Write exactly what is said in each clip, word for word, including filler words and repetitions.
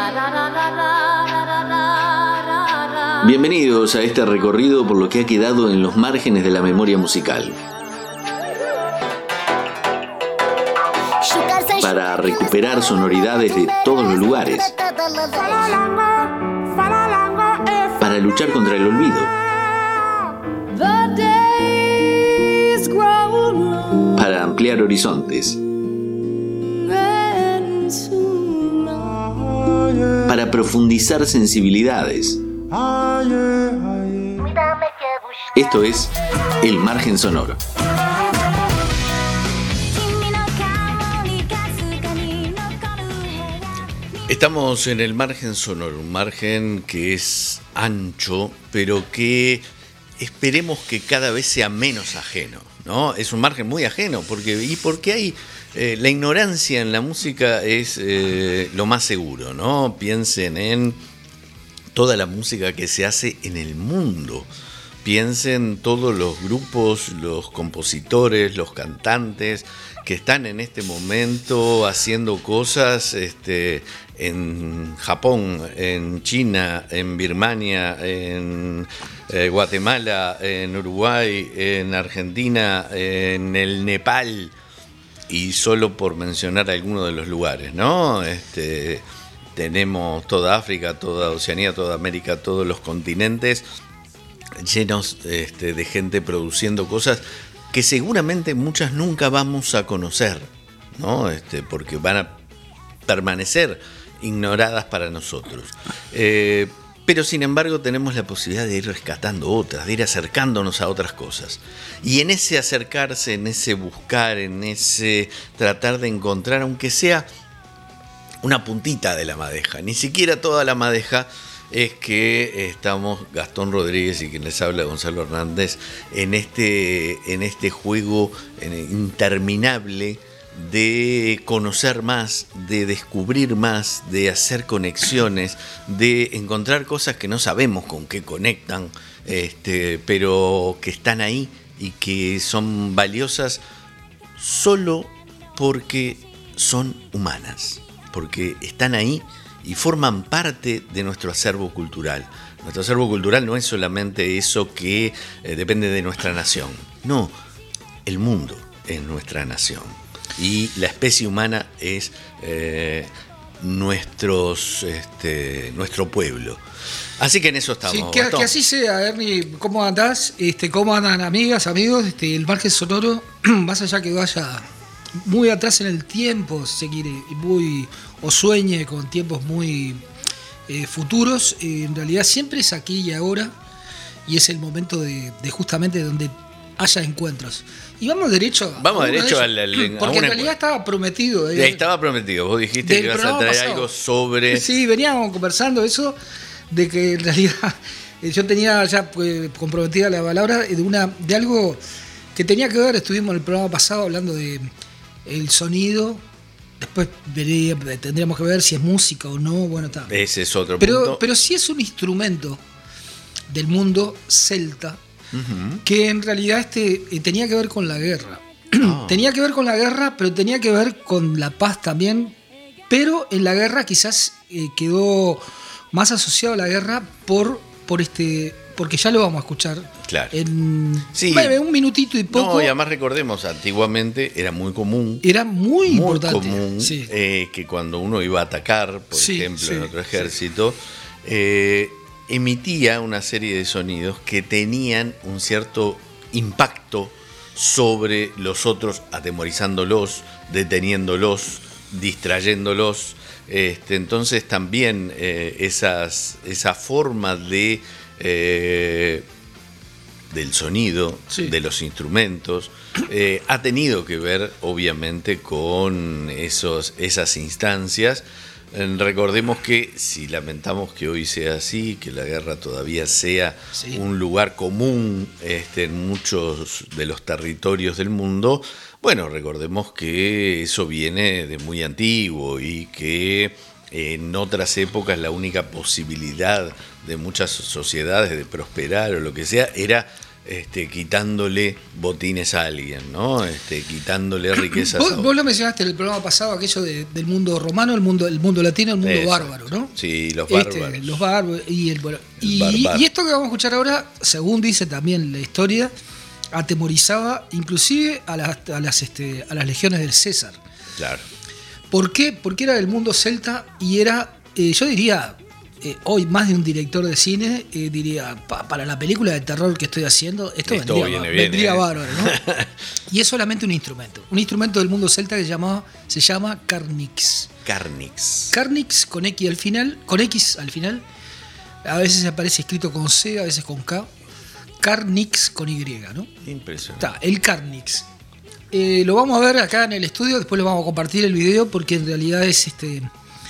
Bienvenidos a este recorrido por lo que ha quedado en los márgenes de la memoria musical. Para recuperar sonoridades de todos los lugares. Para luchar contra el olvido. Para ampliar horizontes. Para profundizar sensibilidades. Esto es El Margen Sonoro. Estamos en el margen sonoro, un margen que es ancho, pero que esperemos que cada vez sea menos ajeno, ¿no? Es un margen muy ajeno, porque y porque hay eh, la ignorancia en la música es eh, lo más seguro, ¿no? Piensen en toda la música que se hace en el mundo. Piensen todos los grupos, los compositores, los cantantes que están en este momento haciendo cosas este, en Japón, en China, en Birmania, en eh, Guatemala, en Uruguay, en Argentina, en el Nepal, y solo por mencionar algunos de los lugares, ¿no? Este, tenemos toda África, toda Oceanía, toda América, todos los continentes llenos este, de gente produciendo cosas que seguramente muchas nunca vamos a conocer, ¿no? Este, porque van a permanecer ignoradas para nosotros. Eh, pero sin embargo tenemos la posibilidad de ir rescatando otras, de ir acercándonos a otras cosas. Y en ese acercarse, en ese buscar, en ese tratar de encontrar, aunque sea una puntita de la madeja, ni siquiera toda la madeja, es que estamos Gastón Rodríguez y quien les habla Gonzalo Hernández en este, en este juego interminable de conocer más, de descubrir más, de hacer conexiones, de encontrar cosas que no sabemos con qué conectan, este, pero que están ahí y que son valiosas solo porque son humanas, porque están ahí y forman parte de nuestro acervo cultural. Nuestro acervo cultural no es solamente eso que eh, depende de nuestra nación. No, el mundo es nuestra nación. Y la especie humana es eh, nuestros, este, nuestro pueblo. Así que en eso estamos. Sí, que, que así sea, Ernie. ¿Cómo andás? Este, ¿Cómo andan amigas, amigos? Este, el margen sonoro, más allá que vaya muy atrás en el tiempo, si se quiere, muy, o sueñe con tiempos muy eh, futuros, eh, en realidad siempre es aquí y ahora, y es el momento de, de justamente donde haya encuentros. Y vamos derecho a Vamos derecho al, al, porque a en realidad estaba prometido. Eh, estaba prometido, vos dijiste que ibas a traer pasado. Algo sobre... Sí, veníamos conversando eso, de que en realidad yo tenía ya pues, comprometida la palabra de, una, de algo que tenía que ver, estuvimos en el programa pasado hablando de el sonido, después vería, tendríamos que ver si es música o no, bueno, está. Ese es otro pero, punto. Pero sí es un instrumento del mundo celta, uh-huh, que en realidad este, tenía que ver con la guerra. Oh. Tenía que ver con la guerra, pero tenía que ver con la paz también, pero en la guerra quizás eh, quedó más asociado a la guerra por, por este... porque ya lo vamos a escuchar claro. en sí. breve, un minutito y poco. No, y además recordemos, antiguamente era muy común. Era muy, muy importante. común sí. eh, que cuando uno iba a atacar, por sí, ejemplo, sí, en otro ejército, sí. eh, emitía una serie de sonidos que tenían un cierto impacto sobre los otros, atemorizándolos, deteniéndolos, distrayéndolos. Este, entonces también eh, esas, esa forma de Eh, del sonido, sí, de los instrumentos, eh, ha tenido que ver obviamente con esos, esas instancias. Eh, recordemos que si lamentamos que hoy sea así, que la guerra todavía sea sí. un lugar común este, en muchos de los territorios del mundo, bueno, recordemos que eso viene de muy antiguo y que en otras épocas la única posibilidad de muchas sociedades de prosperar o lo que sea era este, quitándole botines a alguien, ¿no? Este, quitándole riquezas vos, a otro. Vos lo mencionaste en el programa pasado, aquello de, del mundo romano, el mundo, el mundo latino, el mundo Eso. bárbaro, ¿no? Sí, los Este, bárbaros. los bárbaros y el, bueno, El y, bárbaro. y esto que vamos a escuchar ahora, según dice también la historia, atemorizaba inclusive a las, a las, este, a las legiones del César. Claro. ¿Por qué? Porque era del mundo celta y era, eh, yo diría, eh, hoy más de un director de cine eh, diría, pa, para la película de terror que estoy haciendo, esto, Esto vendría, viene bien, vendría eh. bárbaro, ¿no? Y es solamente un instrumento, un instrumento del mundo celta que se llama, se llama carnix. Carnix. Carnix con X al final, con X al final, a veces aparece escrito con C, a veces con K. Carnix con Y, ¿no? Impresionante. Está, el Carnix. Eh, lo vamos a ver acá en el estudio, después lo vamos a compartir el video porque en realidad es este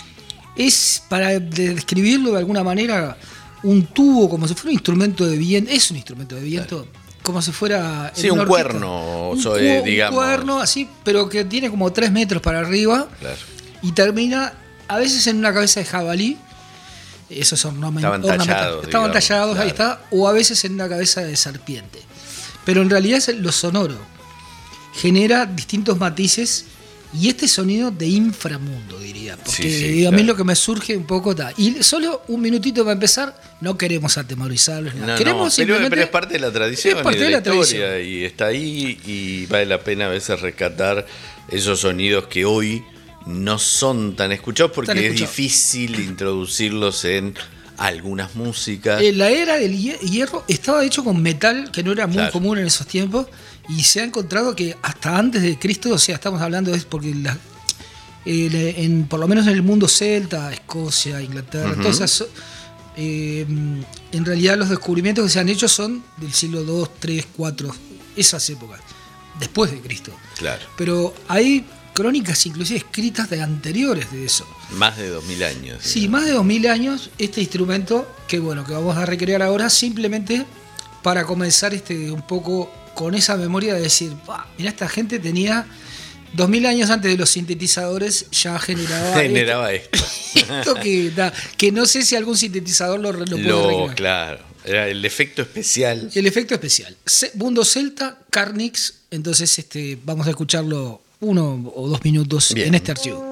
es para describirlo de alguna manera un tubo como si fuera un instrumento de viento, es un instrumento de viento, claro. Como si fuera sí, en un una orquesta. cuerno, un, soy, cubo, digamos. Un cuerno así, pero que tiene como tres metros para arriba, claro. Y termina a veces en una cabeza de jabalí. Esos son Estaban tallados, estaban digamos, tallados, claro. Ahí está, o a veces en una cabeza de serpiente. Pero en realidad es lo sonoro. Genera distintos matices y este sonido de inframundo, diría. Porque sí, sí, a mí claro. lo que me surge un poco está. Y solo un minutito para empezar, no queremos atemorizarlos. No, queremos no, simplemente. pero es parte de la tradición es parte y de, de la, la historia tradición. y está ahí y vale la pena a veces rescatar esos sonidos que hoy no son tan escuchados porque Tan es escuchados. difícil introducirlos en algunas músicas. Eh, la era del hie- hierro estaba hecho con metal, que no era muy Claro. común en esos tiempos, y se ha encontrado que hasta antes de Cristo, o sea, estamos hablando de porque la- eh, en, por lo menos en el mundo celta, Escocia, Inglaterra, Ujú. todas esas, eh, en realidad los descubrimientos que se han hecho son del siglo dos, tres, cuatro, esas épocas, después de Cristo. Claro, Pero hay crónicas inclusive escritas de anteriores de eso. más de dos mil años. Sí, digamos. más de dos mil años, este instrumento, que bueno, que vamos a recrear ahora, simplemente para comenzar este, un poco con esa memoria de decir, mirá, esta gente tenía dos mil años antes de los sintetizadores, ya generaba, Generaba esto. esto, esto que, da, que no sé si algún sintetizador lo, lo puede Lo, recrear. claro, era el efecto especial. El efecto especial. Ce- Mundo Celta, Carnix, entonces este, vamos a escucharlo uno o dos minutos Bien. en este archivo.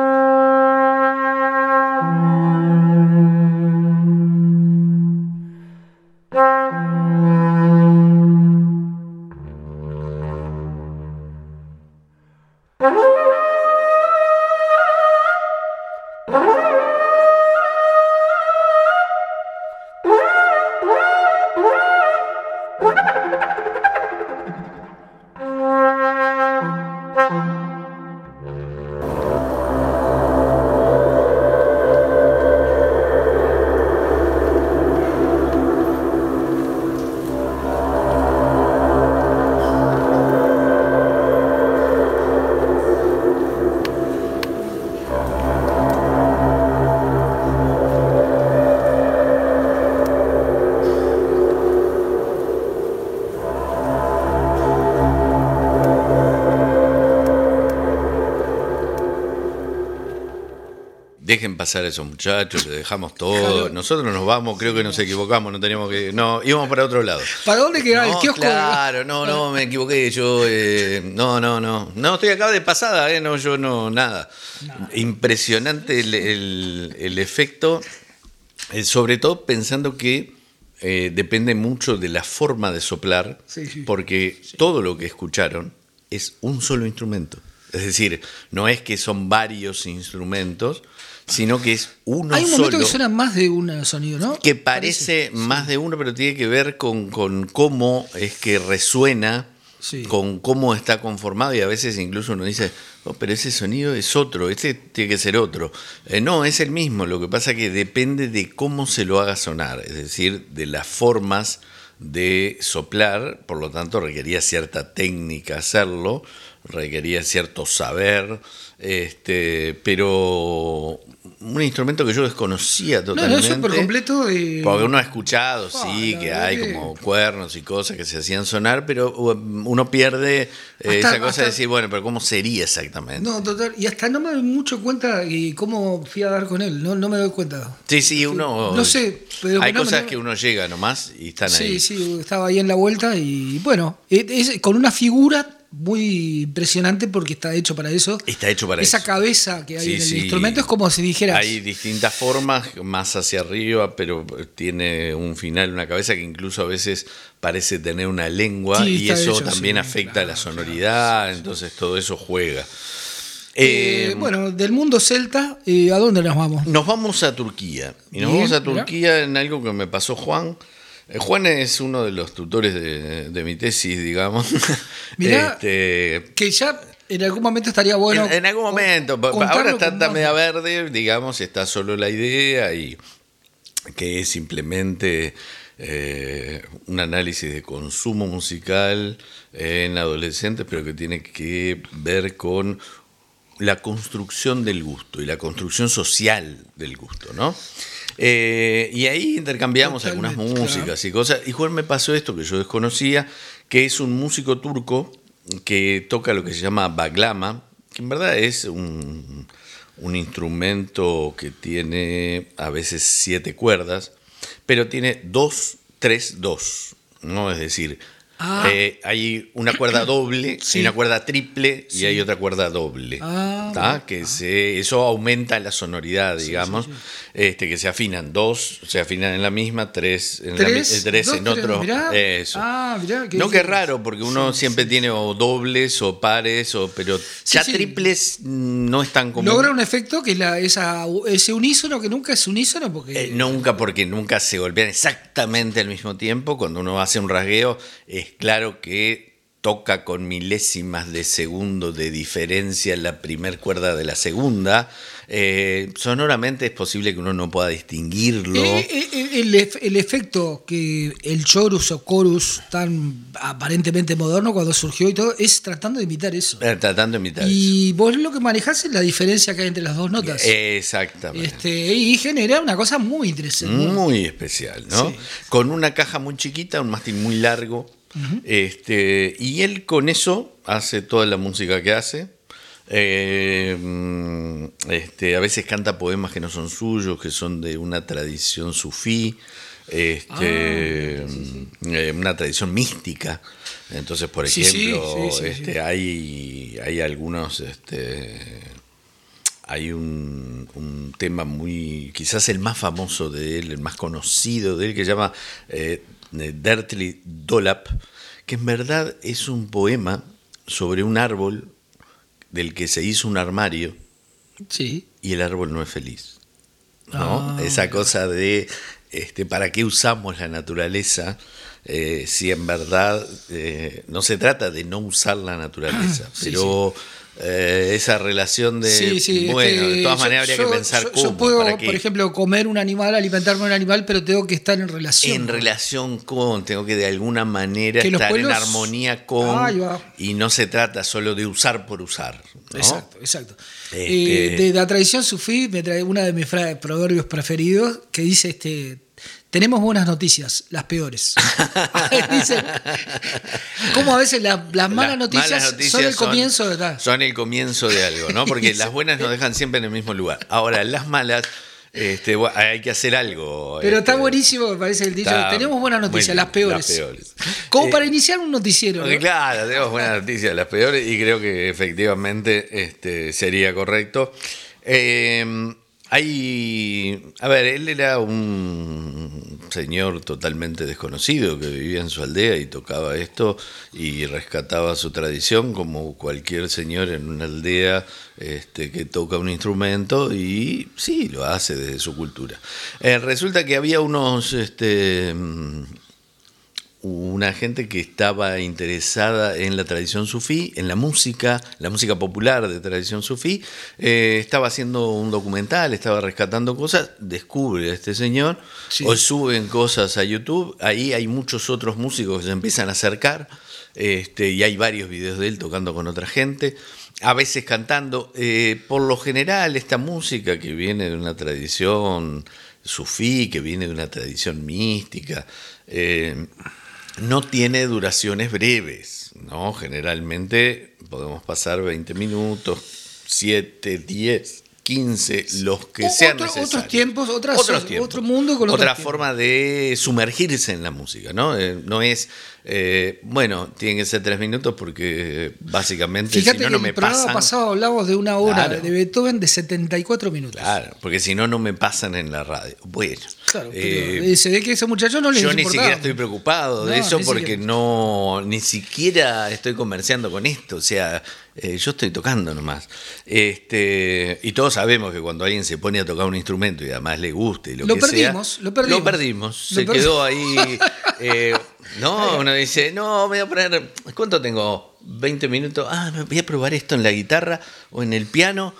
Dejen pasar a esos muchachos, les dejamos todo. Claro. Nosotros nos vamos, creo que nos equivocamos, no teníamos que. No, íbamos para otro lado. ¿Para dónde quedaba No, el kiosco? claro, no, no, me equivoqué. Yo, eh, no, no, no. No, estoy acá de pasada, eh, no, yo no, nada. No. Impresionante el, el- el efecto, eh, sobre todo pensando que eh, depende mucho de la forma de soplar, Sí, sí. porque todo lo que escucharon es un solo instrumento. Es decir, no es que son varios instrumentos, sino que es uno Hay un solo. momento que suena más de un sonido, ¿no? Que parece más de uno, pero tiene que ver con, con cómo es que resuena, Sí. con cómo está conformado, y a veces incluso uno dice, oh, pero ese sonido es otro, este tiene que ser otro. Eh, no, es el mismo, lo que pasa que depende de cómo se lo haga sonar, es decir, de las formas de soplar, por lo tanto requería cierta técnica hacerlo, requería cierto saber, este, pero un instrumento que yo desconocía totalmente. No, no, yo por completo. Eh, porque uno ha escuchado, ah, sí, que hay que... como cuernos y cosas que se hacían sonar, pero uno pierde eh, hasta, esa cosa hasta, de decir, bueno, pero ¿cómo sería exactamente? No, total, y hasta no me doy mucho cuenta y cómo fui a dar con él, no, no me doy cuenta. Sí, sí, uno... No sé, pero... Hay no, cosas no, que uno llega nomás y están sí, ahí. Sí, sí, estaba ahí en la vuelta y bueno, es, con una figura muy impresionante porque está hecho para eso. Está hecho para Esa eso. cabeza que hay sí, en el sí. instrumento es como si dijeras... Hay distintas formas, más hacia arriba, pero tiene un final, una cabeza que incluso a veces parece tener una lengua sí, y eso hecho, también sí, afecta claro, a la sonoridad, claro, entonces todo eso juega. Eh, eh, bueno, del mundo celta, eh, ¿a dónde nos vamos? Nos vamos a Turquía. Y nos Bien, vamos a Turquía mirá. en algo que me pasó Juan. Juan es uno de los tutores de, de mi tesis, digamos. Mirá, este, que ya en algún momento estaría bueno. En, en algún momento. Ahora está, está media verde, digamos, está solo la idea y que es simplemente eh, un análisis de consumo musical en adolescentes, pero que tiene que ver con la construcción del gusto y la construcción social del gusto, ¿no? Eh, y ahí intercambiamos Totalmente, algunas músicas claro. y cosas. Y Juan me pasó esto que yo desconocía, que es un músico turco que toca lo que se llama baglama, que en verdad es un, un instrumento que tiene a veces siete cuerdas, pero tiene dos, tres, dos, ¿no? Es decir, ah. eh, hay una cuerda doble, sí. hay una cuerda triple sí. y hay otra cuerda doble. Ah, que se, eso aumenta la sonoridad, digamos, sí, sí, sí. Este, que se afinan dos, se afinan en la misma, tres en, ¿Tres? La, tres dos, en otro. Mirá. Eso. Ah, mirá, no, que es raro, porque uno sí, siempre sí, tiene sí. o dobles o pares, o, pero sí, ya sí. triples no es tan común. Logra un efecto que es la, esa, ese unísono que nunca es unísono. porque eh, Nunca, porque nunca se golpean exactamente al mismo tiempo. Cuando uno hace un rasgueo, es claro que toca con milésimas de segundo de diferencia la primer cuerda de la segunda. Eh, sonoramente es posible que uno no pueda distinguirlo. Eh, eh, el, el efecto que el chorus o chorus tan aparentemente moderno cuando surgió y todo es tratando de imitar eso. Eh, tratando de imitar y eso. vos lo que manejás es la diferencia que hay entre las dos notas. Exactamente. Este, y genera una cosa muy interesante. Muy especial, ¿no? Sí. Con una caja muy chiquita, un mástil muy largo. Uh-huh. Este, y él con eso hace toda la música que hace. Eh, este, a veces canta poemas que no son suyos, que son de una tradición sufí, este, ah, sí, sí. Eh, una tradición mística. Entonces, por ejemplo, sí, sí, sí, este, sí. Hay, hay algunos, este, hay un, un tema muy, quizás el más famoso de él, el más conocido de él, que se llama eh, Dertli Dolap, que en verdad es un poema sobre un árbol del que se hizo un armario sí. y el árbol no es feliz, ¿no? Ah, esa cosa de este, ¿para qué usamos la naturaleza eh, si en verdad eh, no se trata de no usar la naturaleza, sí, pero sí. Eh, esa relación de sí, sí, bueno, este, de todas yo, maneras habría yo, que pensar yo, cómo, yo puedo, ¿para qué? Por ejemplo, comer un animal, alimentarme un animal, pero tengo que estar en relación. En ¿no? relación con, tengo que de alguna manera que estar pueblos... en armonía con, ah, y no se trata solo de usar por usar, ¿no? Exacto, exacto. Este... Eh, de la tradición sufí me trae una de mis proverbios preferidos que dice este tenemos buenas noticias, las peores. Dice, como a veces la, las malas, las noticias, malas noticias son el son, comienzo de tal. Son el comienzo de algo, ¿no? Porque las buenas nos dejan siempre en el mismo lugar. Ahora, las malas, este, hay que hacer algo. Pero este, está buenísimo, me parece el dicho. Tenemos buenas noticias, bueno, las peores. Las peores. Como eh, para iniciar un noticiero. ¿no? Claro, tenemos buenas noticias, las peores, y creo que efectivamente este, sería correcto. Eh, Hay, a ver, él era un señor totalmente desconocido que vivía en su aldea y tocaba esto y rescataba su tradición como cualquier señor en una aldea este, que toca un instrumento y sí, lo hace desde su cultura. Eh, resulta que había unos... Este, una gente que estaba interesada en la tradición sufí, en la música, la música popular de tradición sufí, eh, estaba haciendo un documental, estaba rescatando cosas, descubre a este señor, sí. O suben cosas a YouTube, ahí hay muchos otros músicos que se empiezan a acercar, este, y hay varios videos de él tocando con otra gente, a veces cantando. Eh, por lo general, esta música que viene de una tradición sufí, que viene de una tradición mística, eh, no tiene duraciones breves, ¿no? Generalmente podemos pasar veinte minutos, siete, diez, quince, los que o, sean otro, necesarios. Otros tiempos, otras, otros tiempos, otro mundo con otra otros forma de sumergirse en la música, ¿no? Eh, no es, eh, bueno, tienen que ser tres minutos porque básicamente Fíjate si no, que no me el programa pasan. pasado hablamos de una hora Claro. de Beethoven de setenta y cuatro minutos. Claro, porque si no, no me pasan en la radio. Bueno, Claro, pero eh, eh, se ve que a esos muchachos no les yo ni importaba. siquiera estoy preocupado de No, eso ni porque siquiera. no, ni siquiera estoy comerciando con esto. O sea, eh, yo estoy tocando nomás. Este, y todos sabemos que cuando alguien se pone a tocar un instrumento y además le guste y lo, Lo que perdimos, sea, lo perdimos. Lo perdimos. Lo Se per- quedó ahí. eh, no, uno dice, no, me voy a poner. ¿Cuánto tengo? veinte minutos. Ah, me voy a probar esto en la guitarra o en el piano.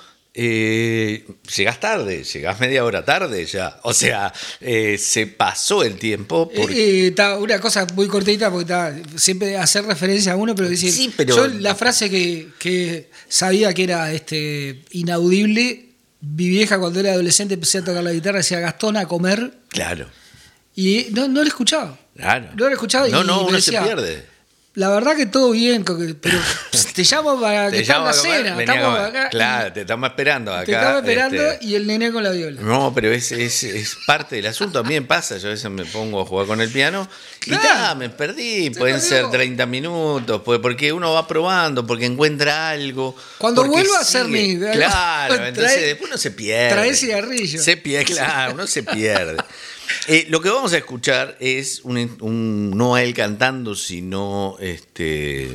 Eh, llegás tarde, llegás media hora tarde ya. O sea, eh, se pasó el tiempo. Porque... Eh, eh, ta, una cosa muy cortita, porque ta, siempre hacer referencia a uno, pero decir, Sí, pero- yo la frase que, que sabía que era este inaudible, mi vieja cuando era adolescente empecé a tocar la guitarra, decía Gastón a comer, Claro, y no, no la escuchaba. claro. No la escuchaba No, y no, me uno decía, se pierde. La verdad que todo bien, que- pero pss, te llamo para que Te estés en llamo la a comer, cena. vení a Estamos comer. acá. Claro, te estamos esperando acá. Te estamos esperando este, y el nene con la viola. No, pero es, es, es parte del asunto. A mí me pasa, yo a veces me pongo a jugar con el piano y Claro. ta, me perdí. Pueden perdió. ser treinta minutos, pues, porque uno va probando, porque encuentra algo. Cuando porque vuelva a ser sigue. mi- Claro, trae- entonces después uno se pierde. trae cigarrillo. Se pierde, claro, uno se pierde. Eh, lo que vamos a escuchar es un, un- no a él cantando, sino este,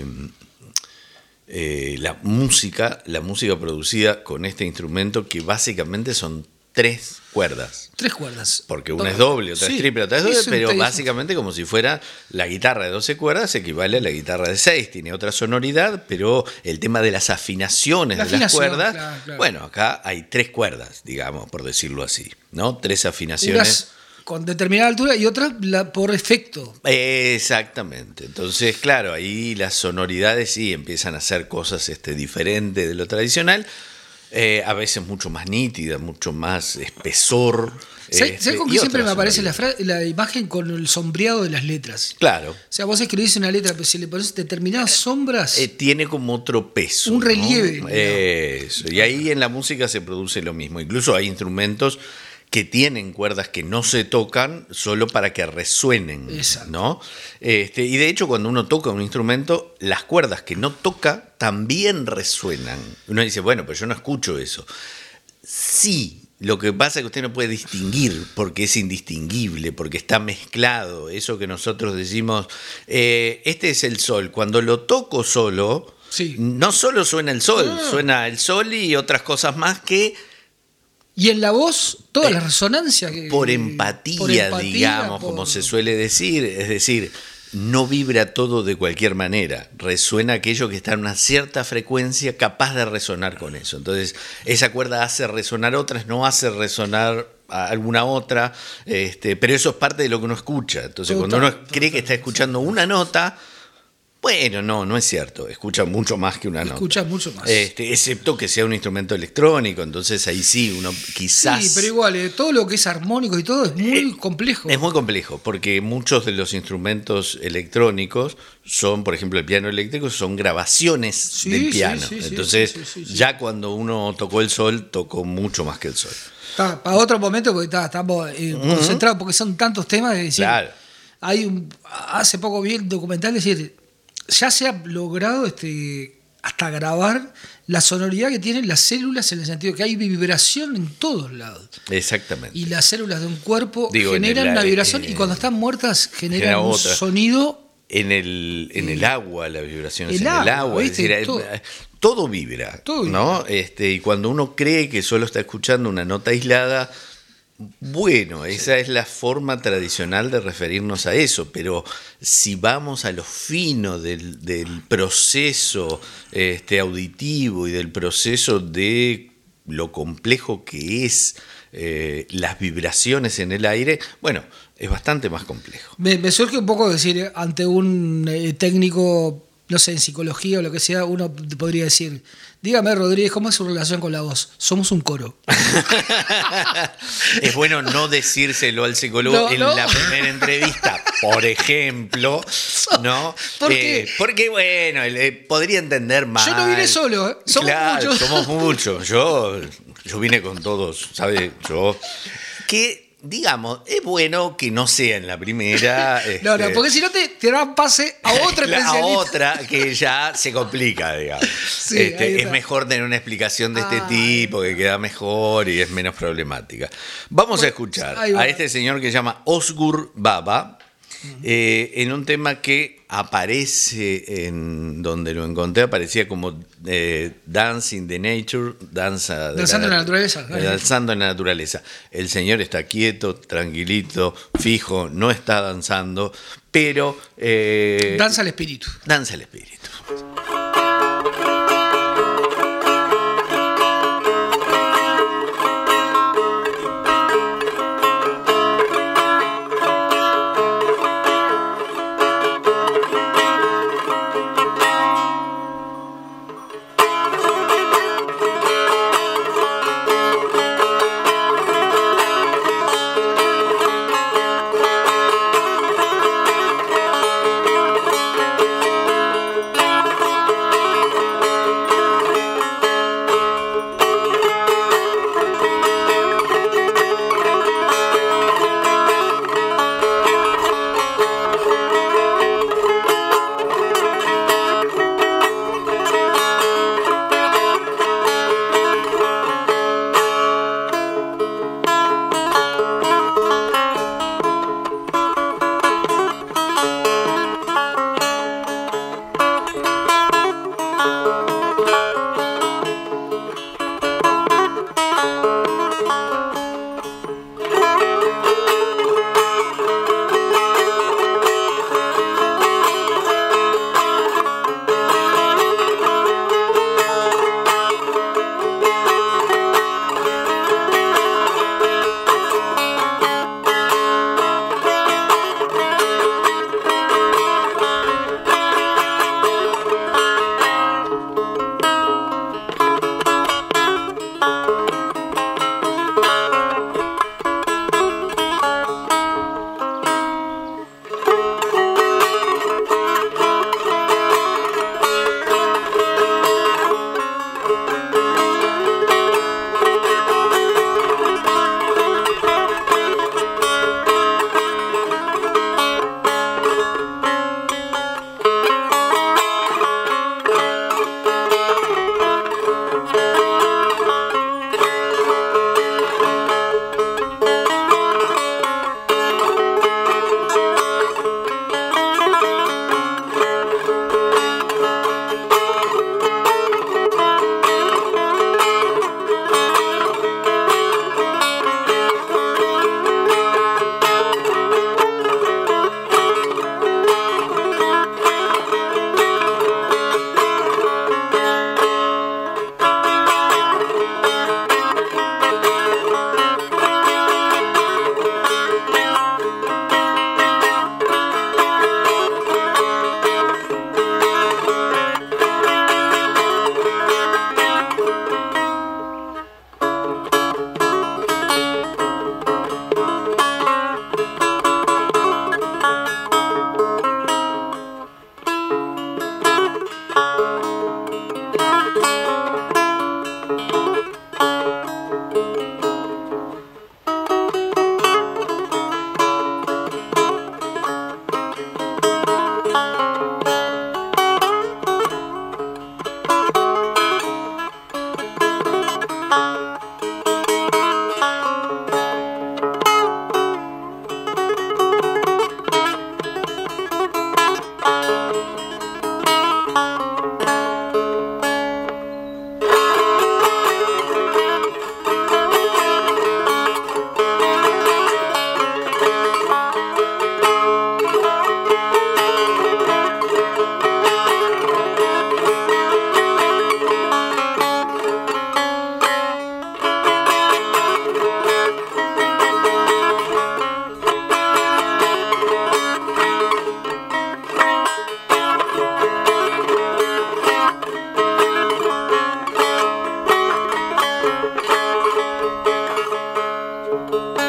eh, la música, la música producida con este instrumento que básicamente son tres cuerdas. Tres cuerdas. Porque una No, es doble, otra sí, es triple, otra es doble, es un pero teléfono. básicamente como si fuera la guitarra de doce cuerdas equivale a la guitarra de seis. Tiene otra sonoridad, pero el tema de las afinaciones La de las afinación, cuerdas, claro, claro. bueno, acá hay tres cuerdas, digamos, por decirlo así, ¿no? Tres afinaciones. Unas con determinada altura y otras la- por efecto. Exactamente. Entonces, claro, ahí las sonoridades sí empiezan a hacer cosas este, diferentes de lo tradicional, eh, a veces mucho más nítida, mucho más espesor. ¿Sabes este, ¿sabes con y qué siempre me otras aparece la, sonoridades. fra- la imagen con el sombreado de las letras? Claro. O sea, vos escribís una letra, pero si le pones determinadas sombras, Eh, tiene como otro peso. Un ¿no? relieve, Eso. Y ahí en la música se produce lo mismo. Incluso hay instrumentos que tienen cuerdas que no se tocan solo para que resuenen. Exacto. ¿No? Este, y de hecho, cuando uno toca un instrumento, las cuerdas que no toca también resuenan. Uno dice, bueno, pero yo no escucho eso. Sí. Lo que pasa es que usted no puede distinguir porque es indistinguible, porque está mezclado. Eso que nosotros decimos, eh, este es el sol. Cuando lo toco solo, Sí. no solo suena el sol, Ah. suena el sol y otras cosas más que y en la voz, toda Eh, la resonancia. Que, por empatía, por empatía, digamos, por- como se suele decir. Es decir, no vibra todo de cualquier manera. Resuena aquello que está en una cierta frecuencia capaz de resonar con eso. Entonces, esa cuerda hace resonar otras, no hace resonar a alguna otra, este, pero eso es parte de lo que uno escucha. Entonces, Total, cuando uno cree total, que está escuchando una nota, bueno, no, no es cierto. Escucha mucho más que una nota. Escucha mucho más. Este, excepto que sea un instrumento electrónico, entonces ahí sí, uno quizás... Sí, pero igual, eh, todo lo que es armónico y todo es muy complejo. Es muy complejo, porque muchos de los instrumentos electrónicos son, por ejemplo, el piano eléctrico, son grabaciones Sí, del sí, piano. sí, sí, Entonces, sí, sí, sí. ya cuando uno tocó el sol, tocó mucho más que el sol. Está, para otro momento, porque está, estamos eh, concentrados, porque son tantos temas. Es decir, Claro. hay un, hace poco vi el documental, es decir, ya se ha logrado este, hasta grabar la sonoridad que tienen las células, en el sentido que hay vibración en todos lados. Exactamente. Y las células de un cuerpo Digo, en generan el- una vibración eh, y cuando están muertas generan genera un otra. sonido. En el, en el agua, la vibración es El en el agua, agua, es ¿viste? decir, Todo. eh, todo vibra, Todo ¿no? Este, y cuando uno cree que solo está escuchando una nota aislada, bueno, esa es la forma tradicional de referirnos a eso, pero si vamos a lo fino del, del proceso este, auditivo y del proceso de lo complejo que es eh, las vibraciones en el aire, bueno, es bastante más complejo. Me, me surge un poco decir, ante un eh, técnico, no sé, en psicología o lo que sea, uno podría decir, dígame, Rodríguez, ¿cómo es su relación con la voz? Somos un coro. Es bueno no decírselo al psicólogo No, en no. la primera entrevista, por ejemplo, ¿no? ¿Por Eh, qué? porque, bueno, él, eh, podría entender mal. Yo no vine solo, ¿eh? Somos Claro, muchos. somos muchos. Yo, yo vine con todos, ¿sabes? Yo. Que, digamos, es bueno que no sea en la primera. No, no, este, porque si no te, te dan pase a otra a especialista. otra que ya se complica, digamos. Sí, Este, ahí es está. mejor tener una explicación de este Ah, tipo que queda mejor y es menos problemática. Vamos a escuchar ahí va. a este señor que se llama Ozgur Baba eh, en un tema que aparece en donde lo encontré, aparecía como eh, Dance in the Nature, danza de Danzando en la nat- naturaleza. eh, danzando en la naturaleza. El señor está quieto, tranquilito, fijo, no está danzando, pero eh, Danza al espíritu. danza el espíritu. Thank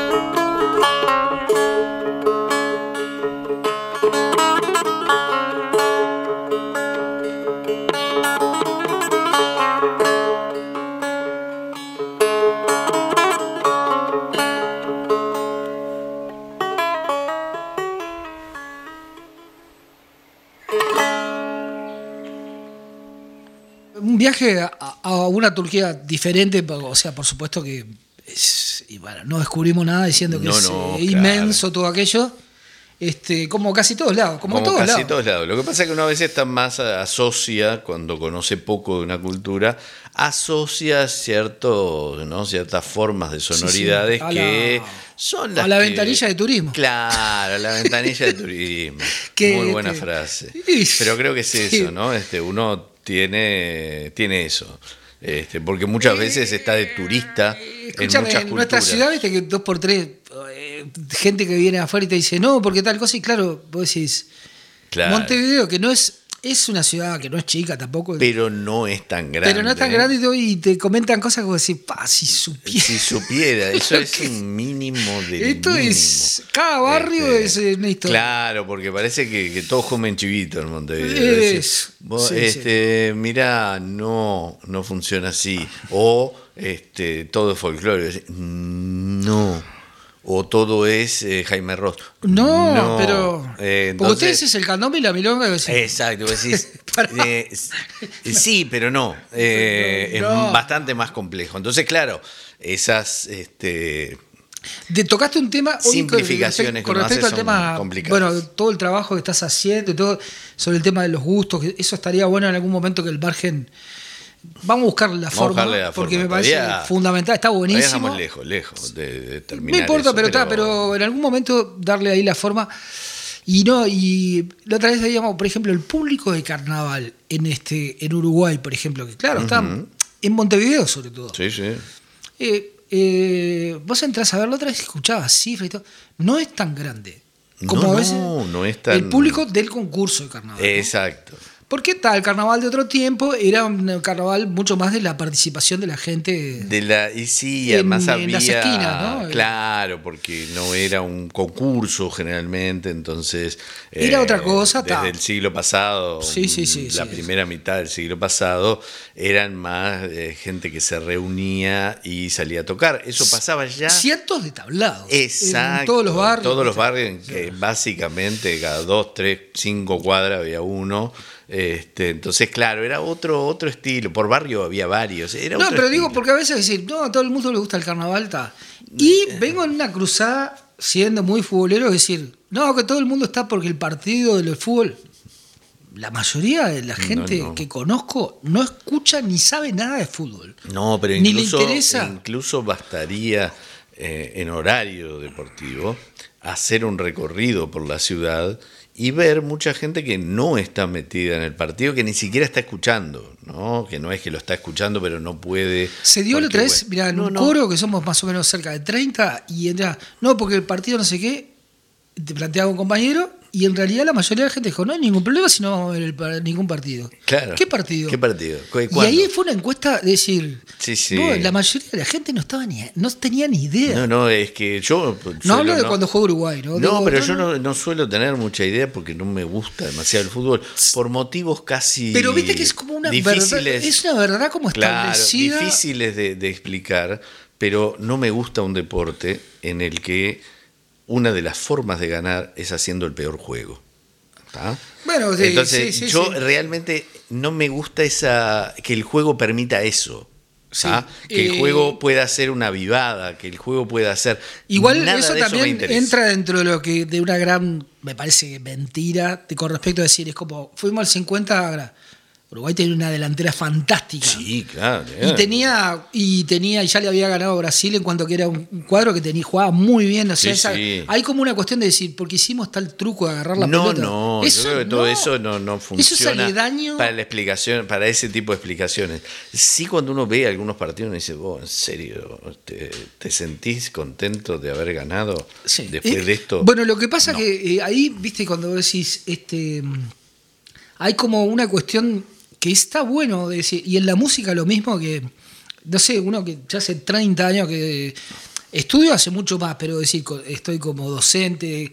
Un viaje a, a una Turquía diferente, o sea, por supuesto que es, y bueno, no descubrimos nada diciendo que No, es no, eh, claro. inmenso todo aquello, este, como casi todos lados, como, Como todos casi lados. todos lados. Lo que pasa es que uno a veces está más asocia, cuando conoce poco de una cultura, asocia cierto, ¿no? ciertas formas de sonoridades Sí, sí. A que la- son las a la que- ventanilla de turismo. Claro, la ventanilla de turismo. Que, Muy buena este, frase. y- Pero creo que es sí. eso, ¿no? Este, uno tiene, tiene eso. Este, porque muchas veces está de turista en Escúchame, muchas en culturas. nuestra ciudad, viste que dos por tres, eh, gente que viene afuera y te dice, no, porque tal cosa, y claro, vos decís, Claro. Montevideo, que no es, es una ciudad que no es chica tampoco, Pero no es tan grande. pero no es tan grande y, todo, y te comentan cosas como decir, pa, si supiera. Si supiera, eso es un mínimo de Esto mínimo. es, cada barrio Este, es una historia. Claro, porque parece que, que todos comen chivito en Montevideo. Es decir, Es, vos, sí, este, mirá, no, no funciona así. O este, todo es folclore. Es- No. O todo es eh, Jaime Ross. No, pero. Eh, porque ustedes entonces- es el candombe y la milonga. y vos decís, Exacto, vos decís, Pará. eh, s- sí, pero no, eh, No. es bastante más complejo. Entonces, claro, esas este, Te tocaste un tema hoy con- simplificaciones con que uno respecto hace al tema, son complicadas. bueno, todo el trabajo que estás haciendo y todo sobre el tema de los gustos, que eso estaría bueno en algún momento que el margen. Vamos a buscarle la Vamos a forma, buscarle la porque forma. me parece Todavía- fundamental, está Todavía buenísimo. estamos lejos, lejos de, de No terminar. importa, eso, pero está, pero en algún momento darle ahí la forma. Y no, y la otra vez veíamos, por ejemplo, el público de carnaval en este, en Uruguay, por ejemplo, que claro, está Ujú. en Montevideo sobre todo. Sí, sí. Eh, eh, vos entrás a ver, la otra vez escuchabas cifras y todo, no es tan grande como No, a veces no, no es tan- el público del concurso de carnaval. ¿no? Exacto. Porque tal, el carnaval de otro tiempo era un carnaval mucho más de la participación de la gente. De la, y sí, En- además en había. las esquinas, ¿no? Claro, porque no era un concurso generalmente, entonces. Era otra cosa, Desde ta. el siglo pasado, Sí, sí, sí, la sí, primera mitad del siglo pasado, eran más eh, gente que se reunía y salía a tocar. Eso pasaba ya. Cientos de tablados. Exacto. En todos los barrios. Todos los barrios, en que básicamente cada dos, tres, cinco cuadras había uno. Este, entonces, claro, era otro, otro estilo. Por barrio había varios. Era No, otro pero digo, estilo. porque a veces decir, no, a todo el mundo le gusta el carnaval, está. Y vengo en una cruzada siendo muy futbolero, es decir, no, que todo el mundo está porque el partido del fútbol. La mayoría de la gente no. que conozco no escucha ni sabe nada de fútbol. No, pero Ni le incluso, interesa. incluso bastaría eh, en horario deportivo hacer un recorrido por la ciudad y ver mucha gente que no está metida en el partido, que ni siquiera está escuchando, ¿no? Que no es que lo está escuchando, pero no puede. Se dio la porque, otra vez, bueno, mirá, en no, un no. coro que somos más o menos cerca de treinta y entra, no, porque el partido no sé qué, te planteaba un compañero y en realidad la mayoría de la gente dijo, no hay ningún problema si no vamos a ver el par- ningún partido. Claro. ¿Qué partido? ¿Qué partido? ¿Cu- Y cuándo? ahí fue una encuesta de decir, Sí, sí. vos, la mayoría de la gente no estaba ni, no tenía ni idea. No, No, no, es que yo. suelo hablo de no- cuando juega Uruguay, ¿no? No, Digo, pero yo no, no suelo tener mucha idea porque no me gusta demasiado el fútbol. Por motivos casi. Pero viste que es como una verdad, difíciles. es una verdad como Claro, establecida. difíciles de, de explicar, pero no me gusta un deporte en el que una de las formas de ganar es haciendo el peor juego. ¿Está? Bueno, sí, Entonces, sí, sí, yo sí. realmente no me gusta esa que el juego permita eso. ¿tá? Sí. Que el Eh, juego pueda ser una vivada, que el juego pueda hacer. Igual Nada eso de me también interesa. entra dentro de lo que de una gran, me parece, mentira de, con respecto a decir, es como, fuimos al cincuenta, ahora, Uruguay tiene una delantera fantástica. Sí, claro. Y tenía, y tenía, y ya le había ganado a Brasil en cuanto que era un un cuadro que tenía, jugaba muy bien. O sea, Sí, esa- sí. hay como una cuestión de decir, porque hicimos tal truco de agarrar la No, pelota. no, Eso yo creo que todo no. eso no, no Eso es funciona aledaño. para la explicación, para ese tipo de explicaciones. Sí, cuando uno ve algunos partidos, uno dice, vos, en serio, ¿te, te sentís contento de haber ganado Sí. después Eh, de esto? Bueno, lo que pasa No. que eh, ahí, viste, cuando vos decís, este, hay como una cuestión que está bueno de decir, y en la música lo mismo que, no sé, uno que ya hace treinta años que Estudio hace mucho más, pero decir, estoy como docente.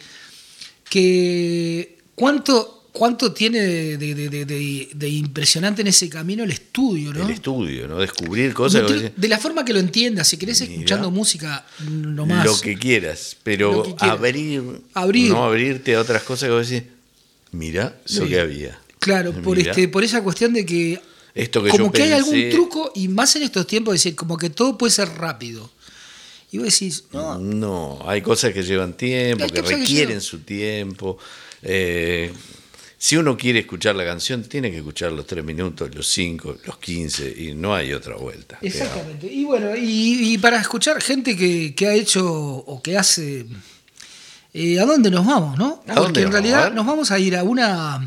Que ¿cuánto, cuánto tiene de, de, de, de, de impresionante en ese camino el estudio, ¿no? El estudio, ¿no? Descubrir cosas. De, de la forma que lo entiendas, si querés Mira, escuchando música, nomás. Lo que quieras, pero que quieras. abrir, Abrir. no abrirte a otras cosas que vos decís, mira, eso que había. Claro, por, este, por esa cuestión de que. Esto que como yo que pensé, hay algún truco, y más en estos tiempos, decir, como que todo puede ser rápido. Y vos decís, no. No, hay cosas que llevan tiempo, que requieren que su tiempo. Eh, si uno quiere escuchar la canción, tiene que escuchar los tres minutos, los cinco, los quince, y no hay otra vuelta. Exactamente. Y bueno, y, y para escuchar gente que, que ha hecho o que hace. Eh, ¿A dónde nos vamos, no? ¿A Porque dónde en realidad vamos? nos vamos a ir a una.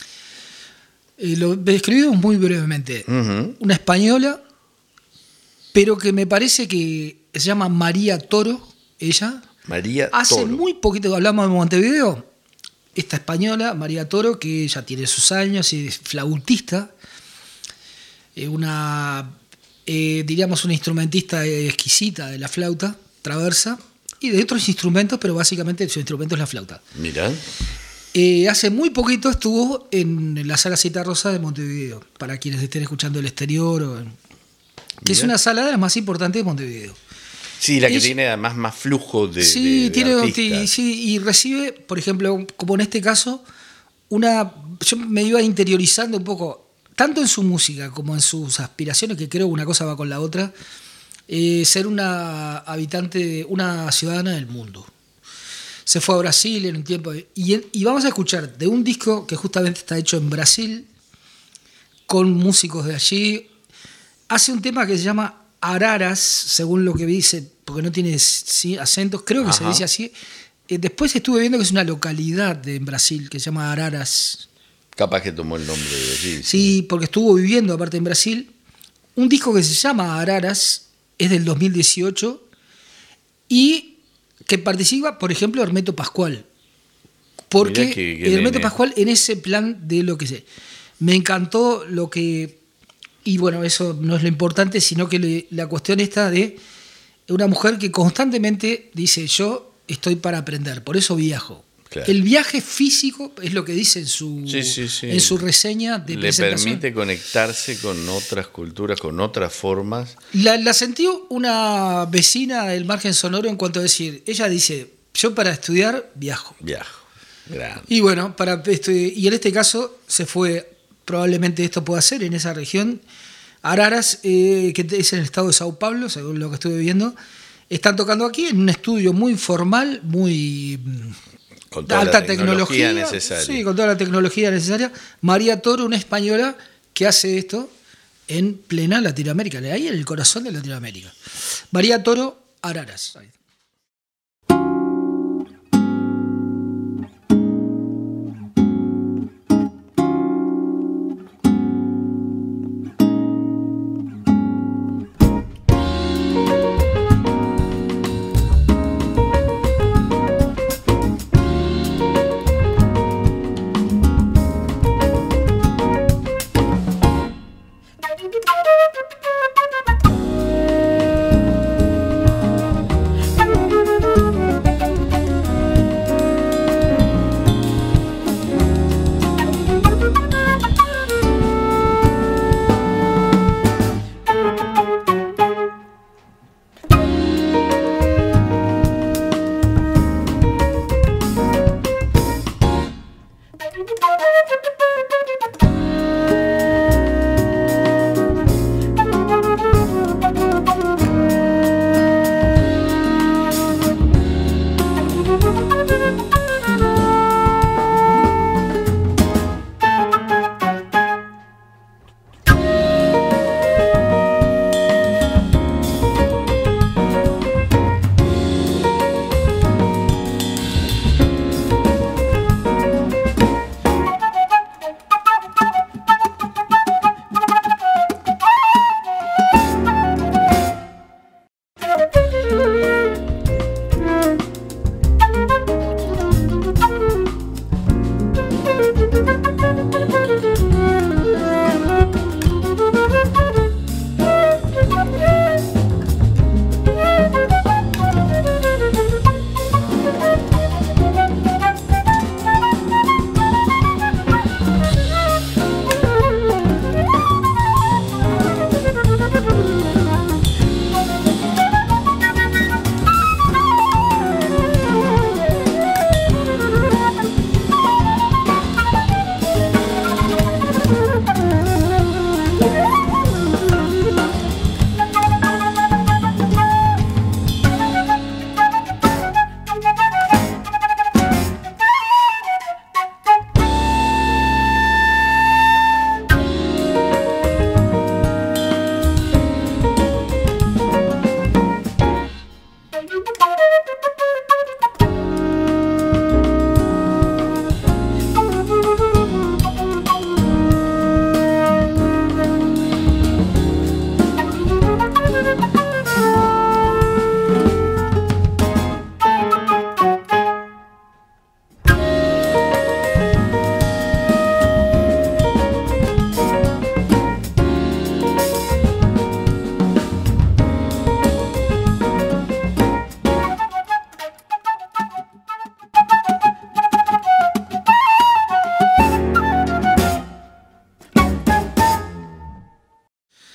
Eh, lo describimos muy brevemente. Uh-huh. Una española, pero que me parece que se llama María Toro, ella. María Hace Toro. muy poquito que hablamos de Montevideo. Esta española, María Toro, que ya tiene sus años y es flautista. Eh, una, eh, diríamos, una instrumentista exquisita de la flauta traversa y de otros instrumentos, pero básicamente su instrumento es la flauta. Mirá. Eh, hace muy poquito estuvo en la sala Cita Rosa de Montevideo, para quienes estén escuchando el exterior, o, que Mirá. es una sala de las más importantes de Montevideo. Sí, la que Es, tiene además más flujo de, sí, de, de tiene, artistas. sí, y recibe, por ejemplo, como en este caso, una. Yo me iba interiorizando un poco, tanto en su música como en sus aspiraciones, que creo que una cosa va con la otra, eh, ser una habitante, una ciudadana del mundo. Se fue a Brasil en un tiempo. Y, y vamos a escuchar de un disco que justamente está hecho en Brasil, con músicos de allí. Hace un tema que se llama Araras, según lo que dice, porque no tiene sí, acentos, creo que Ajá. se dice así. Eh, después estuve viendo que es una localidad de, en Brasil que se llama Araras. Capaz que tomó el nombre de allí. Sí, sí, porque estuvo viviendo aparte en Brasil. Un disco que se llama Araras, es del dos mil dieciocho, y que participa, por ejemplo, Hermeto Pascual. Porque que, que Hermeto nene. Pascual en ese plan de lo que sé. Me encantó lo que... Y bueno, eso no es lo importante, sino que le, la cuestión está de una mujer que constantemente dice, yo estoy para aprender, por eso viajo. Claro. El viaje físico es lo que dice en su, sí, sí, sí. En su reseña de Le presentación. permite conectarse con otras culturas, con otras formas. La, la sentí una vecina del margen sonoro en cuanto a decir, ella dice, yo para estudiar viajo. Viajo, grande. Y bueno, para este, y en este caso se fue, probablemente esto pueda ser en esa región, Araras, eh, que es en el estado de Sao Paulo, según lo que estuve viendo, están tocando aquí en un estudio muy formal, muy... Con toda alta la tecnología, tecnología necesaria. Sí, con toda la tecnología necesaria. María Toro, una española que hace esto en plena Latinoamérica, ahí en el corazón de Latinoamérica. María Toro, Araras. Thank you.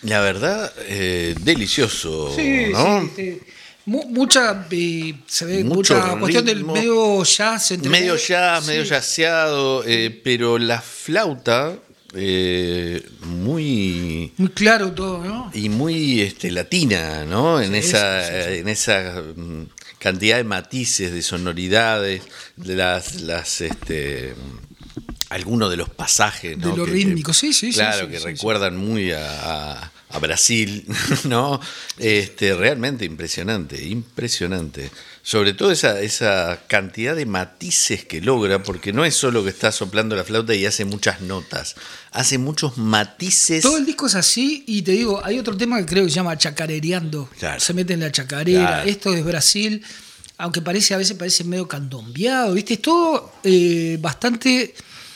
La verdad, eh, delicioso, Sí, ¿no? sí, sí. Mu- mucha, eh, se ve Mucho mucha cuestión del ritmo. medio jazz. Entre Medio jazz, sí. medio jazzeado, eh, pero la flauta eh, muy Muy claro todo, ¿no? y muy este, latina, ¿no? En Sí, esa, sí, sí, sí. en esa mm, cantidad de matices, de sonoridades, de las, las este, algunos de los pasajes, ¿no? De lo que- rítmico, que- sí, sí, sí, claro, sí, que sí, recuerdan muy a, a- a Brasil, ¿no? Este, realmente impresionante, impresionante. Sobre todo esa, esa cantidad de matices que logra, porque no es solo que está soplando la flauta y hace muchas notas, hace muchos matices. Todo el disco es así, y te digo, hay otro tema que creo que se llama chacarereando. Claro. Se mete en la chacarera. Claro. Esto es Brasil, aunque parece a veces parece medio candombeado, ¿viste? Es todo eh, bastante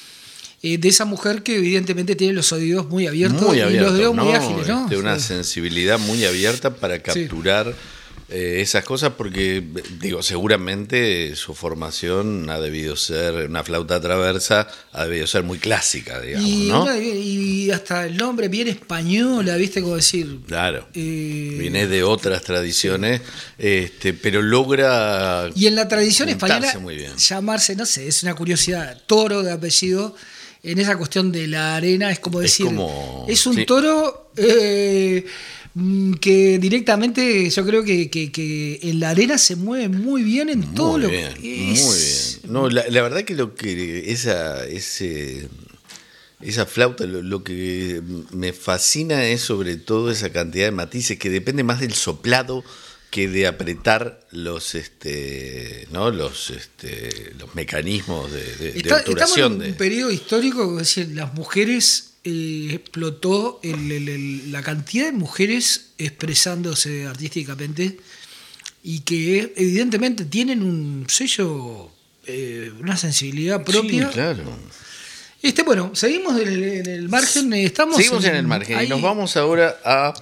eh, de esa mujer que evidentemente tiene los oídos muy abiertos Muy y abierto, los dedos ¿no? muy ágiles, ¿no? Este, una Sí. sensibilidad muy abierta para capturar eh, esas cosas, porque, digo, seguramente su formación ha debido ser, una flauta traversa, ha debido ser muy clásica, digamos, Y, ¿no? una- y hasta el nombre bien española, ¿viste? Como decir. Claro. eh, Viene de otras tradiciones, este, pero logra. Y en la tradición juntarse española, muy bien. llamarse, no sé, es una curiosidad, toro de apellido, en esa cuestión de la arena, es como Es decir, como- es un sí. toro eh, mm, que directamente yo creo que, que- que en la arena se mueve muy bien en todo Muy lo bien, que es. muy bien. No, la, la verdad que lo que esa, ese, esa flauta, lo, lo que me fascina es sobre todo esa cantidad de matices que depende más del soplado que de apretar los este no los este los mecanismos de, de- de Está- estamos en obturación un de periodo histórico, es decir, las mujeres eh, explotó el- el- el- la cantidad de mujeres expresándose artísticamente y que evidentemente tienen un sello, eh, una sensibilidad propia. Sí, claro. Este, bueno, seguimos en el, en el margen, eh, estamos Seguimos en el margen ahí- y nos vamos ahora a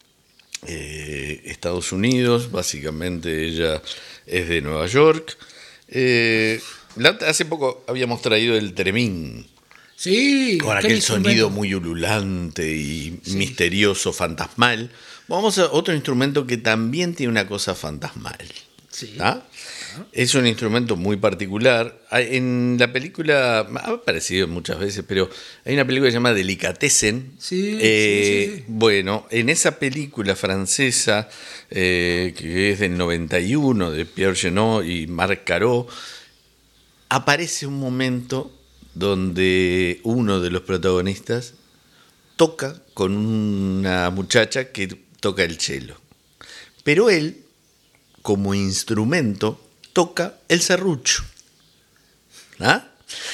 eh, Estados Unidos. Básicamente ella es de Nueva York. Eh, la- hace poco habíamos traído el Tremín, Sí, con qué aquel instrumento. sonido muy ululante y Sí. misterioso, fantasmal. Vamos a otro instrumento que también tiene una cosa fantasmal. Sí. ¿Ah? Es un instrumento muy particular. Hay- En la película, ha aparecido muchas veces, pero hay una película que se llama Delicatessen. Sí, Eh, sí, sí, sí. Bueno, en esa película francesa, eh, que es del noventa y uno, de Pierre Genot y Marc Caro, aparece un momento donde uno de los protagonistas toca con una muchacha que toca el cello. Pero él, como instrumento, toca el serrucho. ¿Ah?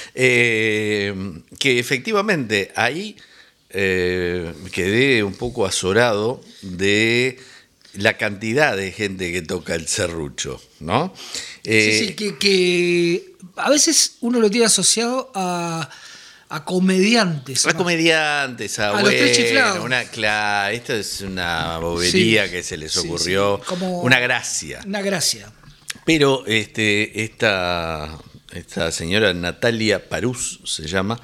Eh, que efectivamente ahí eh, quedé un poco azorado de la cantidad de gente que toca el serrucho, ¿no? Eh, Sí, sí, que, que a veces uno lo tiene asociado a, a comediantes. A ¿no? comediantes, a, A los tres bueno, chiflados. una, claro, esto es una bobería Sí, que se les sí, ocurrió, sí, como- una gracia. Una gracia. Pero este, esta, esta señora Natalia Parús se llama,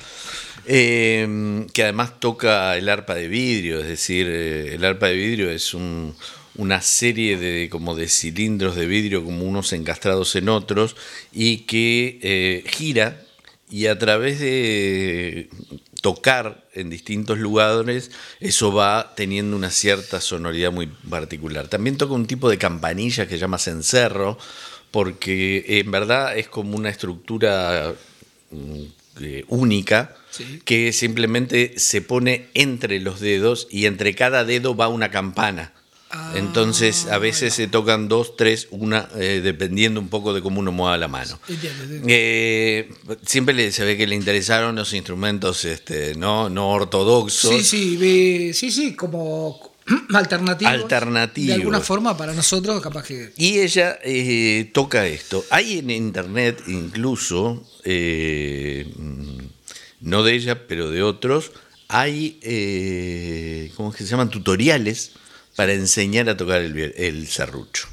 eh, que además toca el arpa de vidrio, es decir, eh, el arpa de vidrio es un- una serie de, como de cilindros de vidrio, como unos encastrados en otros, y que eh, gira, y a través de tocar en distintos lugares, eso va teniendo una cierta sonoridad muy particular. También toca un tipo de campanilla que se llama cencerro, porque en verdad es como una estructura mm, eh, única, Sí. que simplemente se pone entre los dedos y entre cada dedo va una campana. Ah, Entonces a veces se tocan dos, tres, una, eh, dependiendo un poco de cómo uno mueva la mano. Entiendo, entiendo. Eh, siempre le- se ve que le interesaron los instrumentos este, no, no ortodoxos. Sí, sí, ve- sí, sí, como alternativos. Alternativos. De alguna forma para nosotros, capaz que. Y ella eh, toca esto. Hay en internet incluso, eh, mm, no de ella, pero de otros, hay, eh, ¿cómo es que se llaman? Tutoriales para enseñar a tocar el, viol- el serrucho.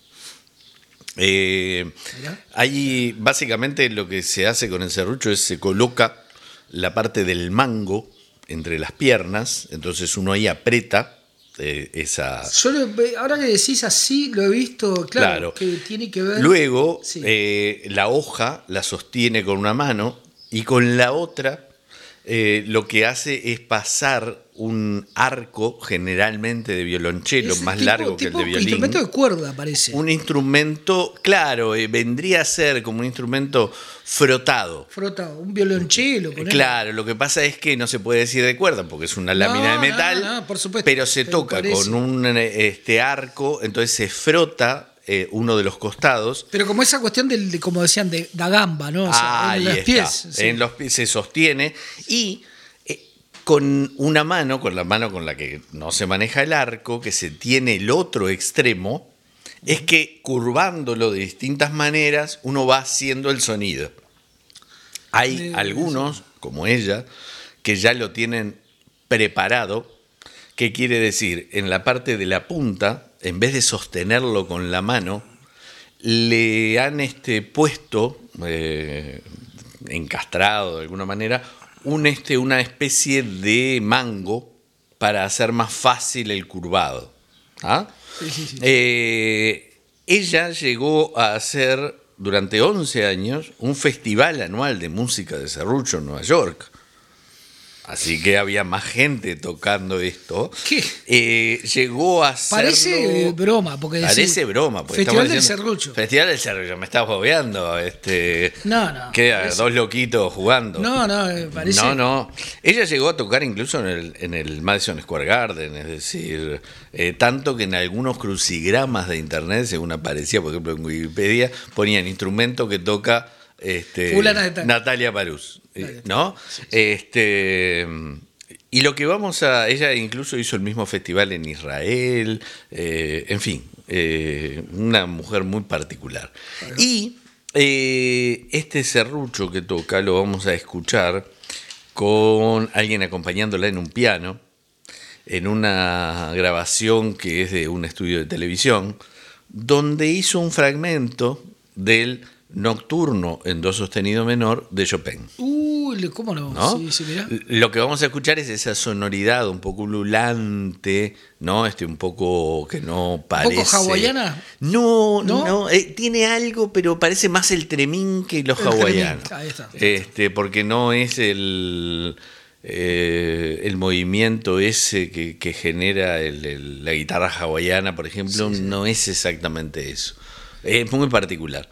Eh, Mirá. Ahí básicamente lo que se hace con el serrucho es se coloca la parte del mango entre las piernas, entonces uno ahí aprieta eh, esa... Yo lo- ahora que decís así, lo he visto, claro, Claro. que tiene que ver. Luego, Sí. eh, la hoja la sostiene con una mano y con la otra eh, lo que hace es pasar un arco, generalmente de violonchelo, Es más tipo- largo que el tipo de violín. instrumento de cuerda, parece. Un instrumento, claro, eh, vendría a ser como un instrumento frotado. Frota, un violonchelo. ponele. Claro, lo que pasa es que no se puede decir de cuerda porque es una lámina No, de no, metal, no, por supuesto, pero se pero toca parece. con un eh, este arco, entonces se frota eh, uno de los costados. Pero como esa cuestión del, de, como decían, de da gamba, ¿no? O sea, Ahí en los está. pies. sí. En los pies se sostiene y eh, con una mano, con la mano con la que no se maneja el arco, que se tiene el otro extremo, es que curvándolo de distintas maneras uno va haciendo el sonido. Hay De- algunos, como ella, que ya lo tienen preparado, que quiere decir, en la parte de la punta, en vez de sostenerlo con la mano, le han este, puesto, eh, encastrado de alguna manera, un, este, una especie de mango para hacer más fácil el curvado. ¿Ah? Sí, sí, sí. Eh, ella llegó a hacer durante once años un festival anual de música de serrucho en Nueva York. Así que había más gente tocando esto. ¿Qué? Eh, llegó a hacerlo... Parece broma, porque decís, Parece broma. Porque Festival estamos del diciendo- Serrucho. Festival del Serrucho, me estás bobeando. Este, No, no. Queda Es- dos loquitos jugando. No, no, eh, parece. No, no. Ella llegó a tocar incluso en el, en el Madison Square Garden, es decir, eh, tanto que en algunos crucigramas de internet, según aparecía, por ejemplo, en Wikipedia, ponían instrumento que toca este, Fulana de tal. Natalia Parus, eh, ¿no? Este, y lo que vamos a... Ella incluso hizo el mismo festival en Israel, eh, en fin, eh, una mujer muy particular. Y eh, este serrucho que toca lo vamos a escuchar con alguien acompañándola en un piano, en una grabación que es de un estudio de televisión, donde hizo un fragmento del Nocturno en do sostenido menor de Chopin. Uy, le- ¿cómo no? ¿No? Sí, sí, mirá. Lo que vamos a escuchar es esa sonoridad un poco ululante, ¿no? Este un poco que no parece. hawaiana? No, ¿No? no, eh, tiene algo, pero parece más el tremín que los El hawaianos. tremín, ahí está. Este, porque no es el eh, el movimiento ese que, que genera el- el- la guitarra hawaiana, por ejemplo, Sí, sí. no es exactamente eso. Es muy particular.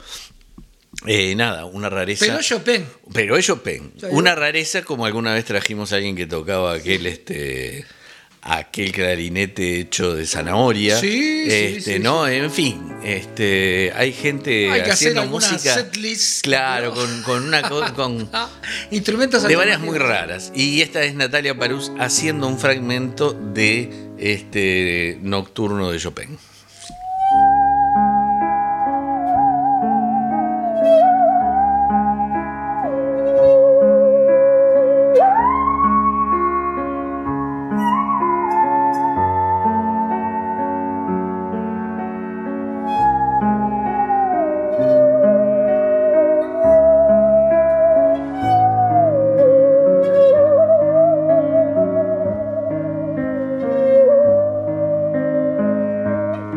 Eh, nada, una rareza. Pero Chopin. Pero es Chopin. sea, Una rareza, como alguna vez trajimos a alguien que tocaba aquel este aquel clarinete hecho de zanahoria. Sí, sí, este, sí, ¿no? sí. En fin, este, hay gente Hay que hacer haciendo alguna música. setlist. Claro, con, con una co- con Instrumentos de maneras muy alternativos. raras. Y esta es Natalia Parus haciendo un fragmento de este Nocturno de Chopin. Thank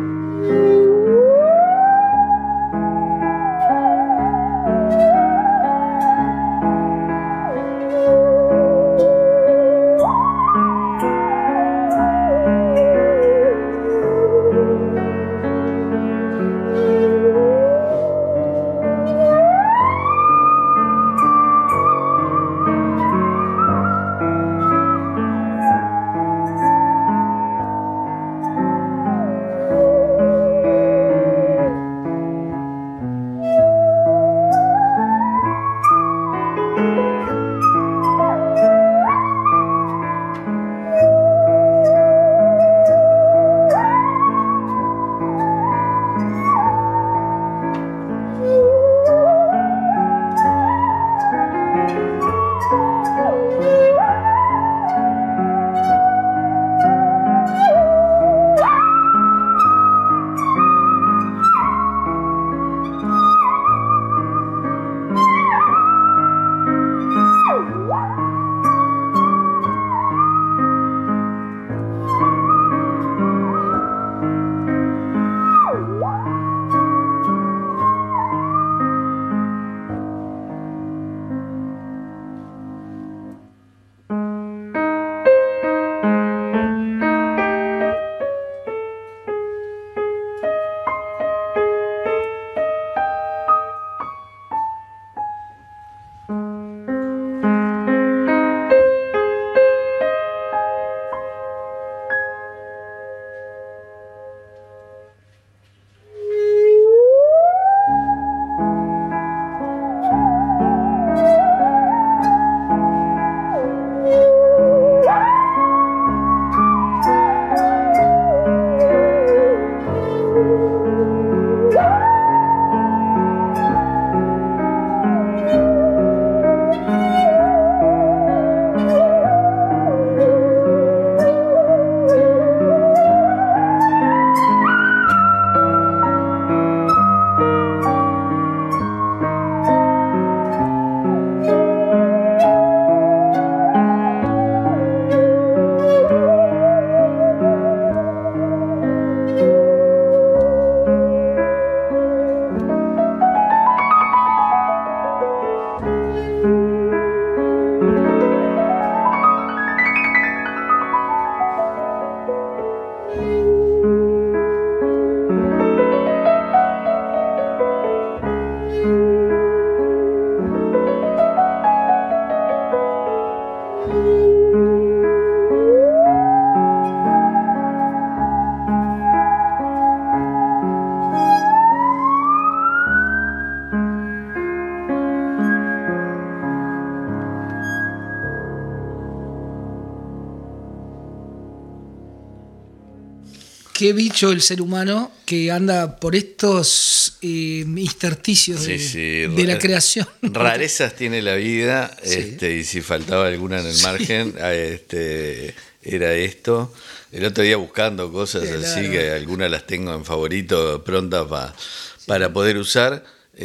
qué bicho el ser humano que anda por estos eh, intersticios Sí, de, sí, de la ra- creación. Rarezas tiene la vida, Sí. este, y si faltaba alguna en el margen, ah, este, era esto. El otro día buscando cosas Claro. así, que algunas las tengo en favorito, prontas pa- para poder usar.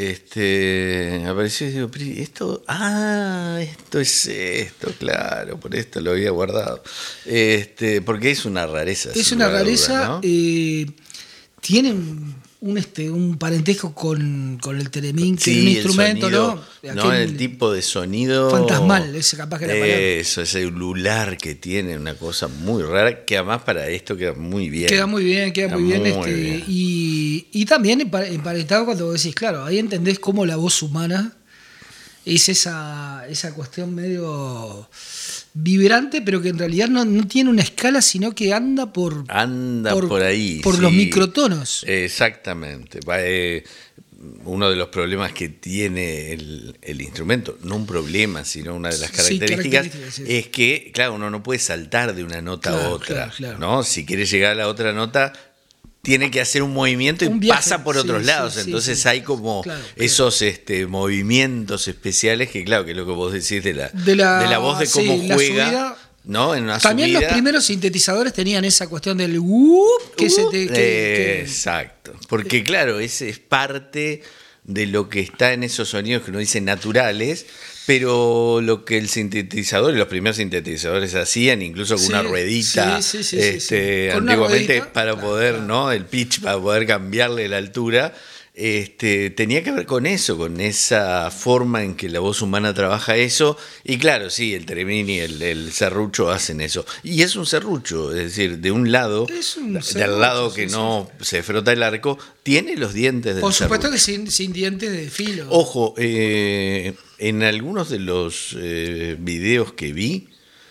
Este, apareció y digo, "Pero esto, ah, esto es esto, claro, por esto lo había guardado. Este, porque es una rareza. Es sin una lugar a dudas, rareza, ¿no? eh, tiene un, un, este, un parentesco con, con el teremín, que Sí, es un el instrumento, sonido, ¿no? ¿no? Aquel El tipo de sonido fantasmal, ese capaz que la palabra. Eso, ese ulular que tiene, una cosa muy rara, que además para esto queda muy bien. Queda muy bien, queda muy bien. este, bien. Y, y también empa- emparentado cuando vos decís, claro, ahí entendés cómo la voz humana es esa, esa cuestión medio vibrante, pero que en realidad no, no tiene una escala, sino que anda por, Anda por, ahí. por sí. los microtonos. Exactamente. Va, eh, uno de los problemas que tiene el, el instrumento, no un problema, sino una de las Sí, características, características, sí. es que, claro, uno no puede saltar de una nota Claro, a otra. claro, claro. ¿no? Si quiere llegar a la otra nota, tiene que hacer un movimiento y Un viaje, pasa por sí, otros sí, lados. sí, Entonces sí. hay como Claro, claro. esos este, movimientos especiales que, claro, que es lo que vos decís de la, De la- voz, de cómo sí, la juega. subida. ¿No? En una También subida. los primeros sintetizadores tenían esa cuestión del whoop, que se te, que- que- Exacto. Porque, claro, ese es parte de lo que está en esos sonidos que uno dice naturales, pero lo que el sintetizador y los primeros sintetizadores hacían, incluso con Sí, una ruedita, sí, sí, sí, sí, este, sí. Con una antiguamente ruedita, para claro, poder, claro. ¿no? El pitch, para poder cambiarle la altura. Este, tenía que ver con eso, con esa forma en que la voz humana trabaja eso. Y claro, sí, el teremín y el, el serrucho hacen eso. Y es un serrucho, es decir, de un lado, Es un del serrucho, lado sí, que sí. no se frota el arco, tiene los dientes del Por supuesto serrucho. que sin, sin dientes de filo. Ojo, eh, en algunos de los eh, videos que vi,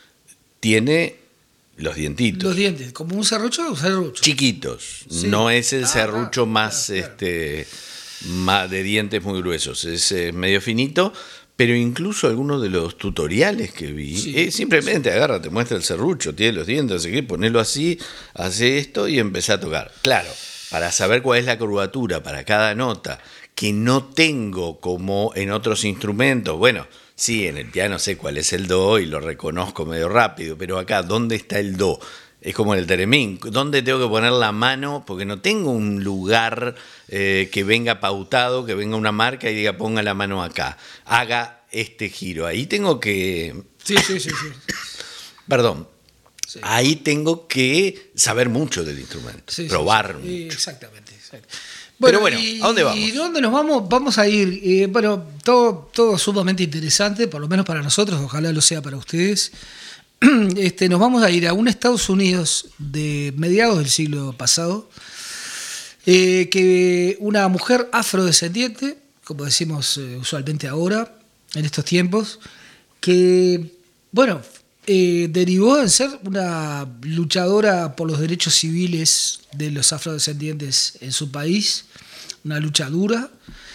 tiene los dientitos. Los dientes, como un serrucho, un serrucho. Chiquitos, Sí. no es el Ah, serrucho ah, más, claro, claro. este, más de dientes muy gruesos, es eh, medio finito, pero incluso algunos de los tutoriales que vi, Sí, eh, simplemente agarra, te muestra el serrucho, tiene los dientes, así que ponelo así, hace esto y empecé a tocar. Claro, para saber cuál es la curvatura para cada nota, que no tengo como en otros instrumentos, bueno, sí, en el piano sé cuál es el do y lo reconozco medio rápido, pero acá, ¿dónde está el do? Es como en el teremín, ¿dónde tengo que poner la mano? Porque no tengo un lugar eh, que venga pautado, que venga una marca y diga ponga la mano acá, haga este giro. Ahí tengo que, Sí, sí, sí, sí. perdón, Sí. ahí tengo que saber mucho del instrumento, Sí, sí, probar sí. mucho. Exactamente. exacto. Pero bueno, y- ¿a dónde vamos? ¿Y dónde nos vamos? Vamos a ir, eh, bueno, todo, todo sumamente interesante, por lo menos para nosotros, ojalá lo sea para ustedes. Este, nos vamos a ir a un Estados Unidos de mediados del siglo pasado, eh, que una mujer afrodescendiente, como decimos eh, usualmente ahora, en estos tiempos, que, bueno, eh, derivó en ser una luchadora por los derechos civiles de los afrodescendientes en su país, una lucha dura.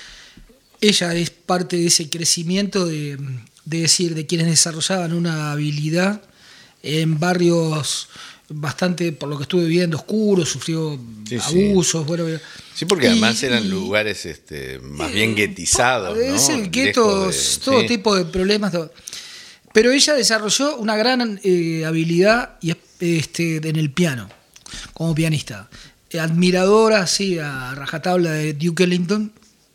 Ella es parte de ese crecimiento de, de decir, de quienes desarrollaban una habilidad en barrios bastante, por lo que estuve viendo, oscuros, sufrió Sí, sí. abusos, bueno, Sí, porque y- además eran y- lugares este, más bien guetizados, es ¿no? el gueto, Lejos de- todo sí. tipo de problemas. todo. Pero ella desarrolló una gran eh, habilidad y, este, en el piano, como pianista. Eh, Admiradora, sí, a rajatabla de Duke Ellington.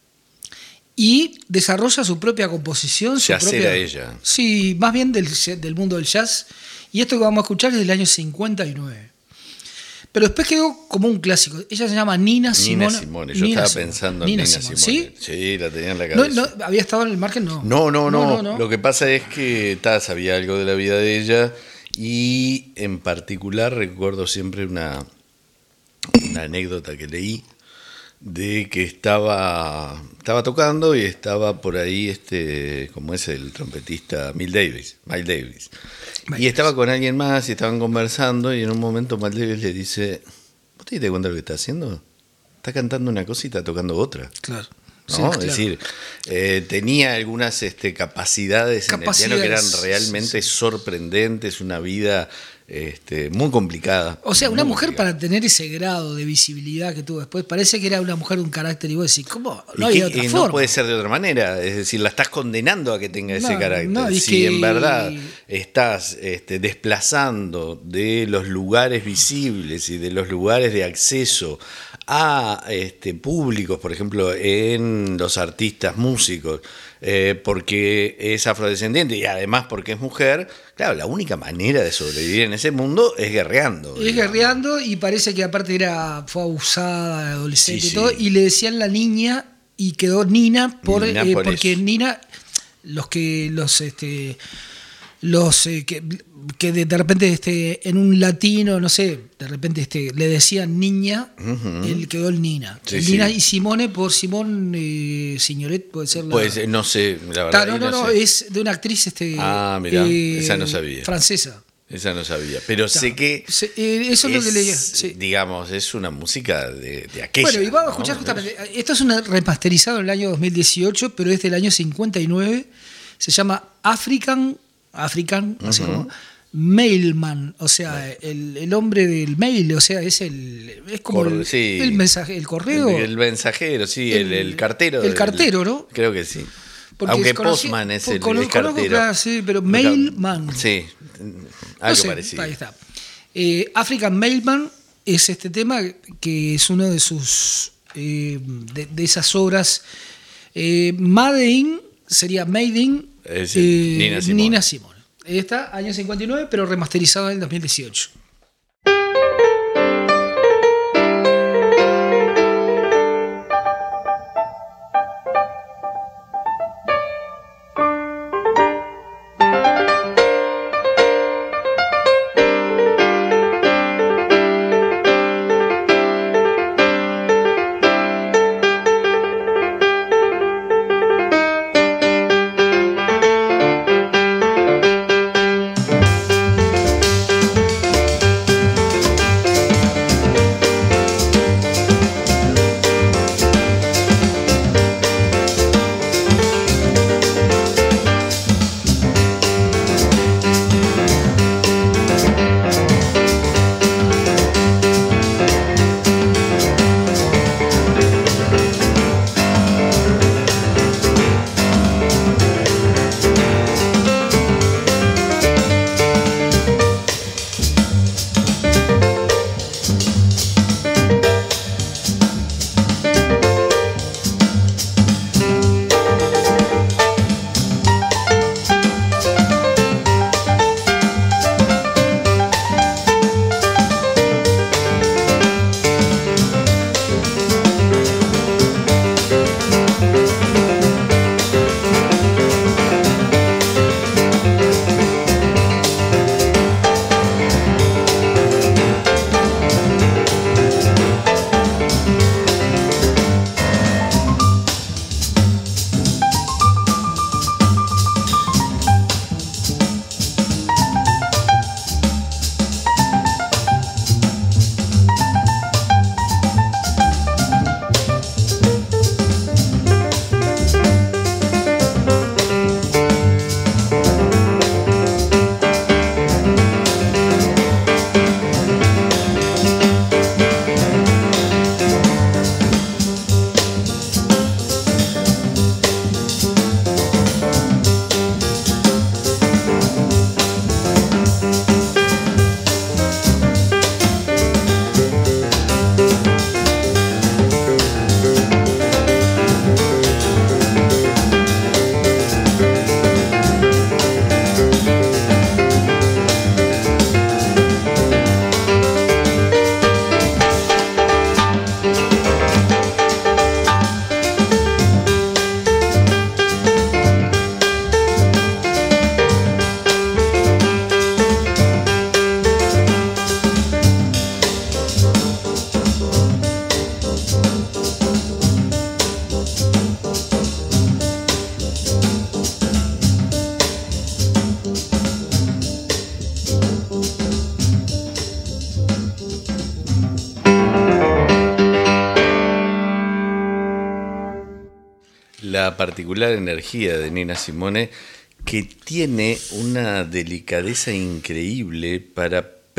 Y desarrolla su propia composición. Su Jazzera propia, ella. Sí, más bien del, del mundo del jazz. Y esto que vamos a escuchar es del año cincuenta y nueve. Pero después quedó como un clásico. Ella se llama Nina Simone. Nina Simone, yo Nina estaba Simone. pensando en Nina Simone. ¿Sí? Sí, la tenía en la No, cabeza. no, ¿había estado en el margen? No. No, no, no, no, no. Lo que pasa es que ta, sabía algo de la vida de ella y en particular recuerdo siempre una, una anécdota que leí de que estaba, estaba tocando y estaba por ahí, este, como es el trompetista Miles Davis, Miles Davis. Miles Y estaba con alguien más y estaban conversando y en un momento Miles Davis le dice, ¿vos te diste cuenta de lo que está haciendo? Está cantando una cosa y está tocando otra. Claro. ¿No? Sí, Es claro. decir, eh, tenía algunas este, capacidades, en el piano que eran Capacidades, realmente sí, sí. sorprendentes, una vida este, muy complicada. O sea, una muy mujer complicada. para tener ese grado de visibilidad que tuvo después, parece que era una mujer de un carácter y vos decís, ¿cómo? No Y había que, otra eh, forma. no puede ser de otra manera, es decir, la estás condenando a que tenga ese No, carácter. no, y si que- en verdad estás este, desplazando de los lugares visibles y de los lugares de acceso a este, públicos, por ejemplo, en los artistas músicos, eh, porque es afrodescendiente y además porque es mujer, claro, la única manera de sobrevivir en ese mundo es guerreando. Es digamos. guerreando y parece que aparte era fue abusada, adolescente Sí, y todo, sí. y le decían la niña y quedó Nina por, Nina eh, por porque eso. Nina, los que los este los eh, que, que de, de repente este en un latino, no sé, de repente este le decían niña, Ujú. él quedó el Nina. Sí, el Nina sí. y Simone por Simón eh, Signoret puede ser la. Pues eh, no sé, la verdad. Ta, no, ahí no, no, sé. es de una actriz este Ah, mirá, eh, esa no sabía. francesa. Esa no sabía, pero Ta. sé que Se- eh, eso es, lo que leía. Sí. digamos, es una música de, de aquella. Bueno, y vamos a ¿no? escuchar justamente. Esto es un remasterizado en el año dos mil dieciocho, pero es del año cincuenta y nueve. Se llama African, African, así Ujú. como Mailman, o sea, el, el hombre del mail, o sea, es el es como Cor- el, sí. el mensaje, el correo. El, el mensajero, sí, el, El- el cartero. el del- cartero, ¿no? Creo que sí. Porque Aunque es conocido- Postman es por- el, cono- el conozco, cartero. claro, sí, pero Mailman. Sí, No algo sé, parecido. ahí está. Eh, African Mailman es este tema que es uno de sus eh, de, de esas obras. Eh, Made in sería Made in Es el- eh, Nina Simone. Nina Simone. Está año cincuenta y nueve, pero remasterizado en el dos mil dieciocho. La particular energía de Nina Simone, que tiene una delicadeza increíble para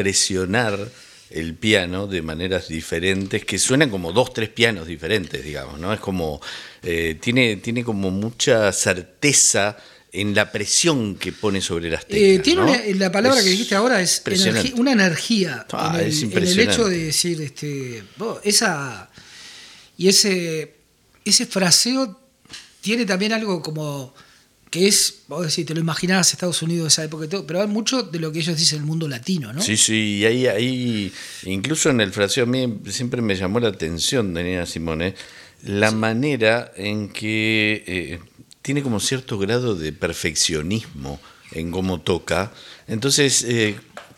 presionar el piano de maneras diferentes, que suenan como dos, tres pianos diferentes, digamos, ¿no? Es como, eh, tiene, tiene como mucha certeza en la presión que pone sobre las teclas. Eh, tiene ¿no? una, la palabra es que dijiste ahora es energi- una energía. Ah, en, el, es en el impresionante. hecho de decir, este, oh, esa y ese, ese fraseo tiene también algo como que es, vos decís, te lo imaginabas Estados Unidos de esa época y todo, pero hay mucho de lo que ellos dicen el mundo latino, ¿no? Sí, sí, y ahí, ahí, incluso en el fraseo a mí siempre me llamó la atención de Nina Simone, la sí. manera en que eh, tiene como cierto grado de perfeccionismo en cómo toca. Entonces, eh,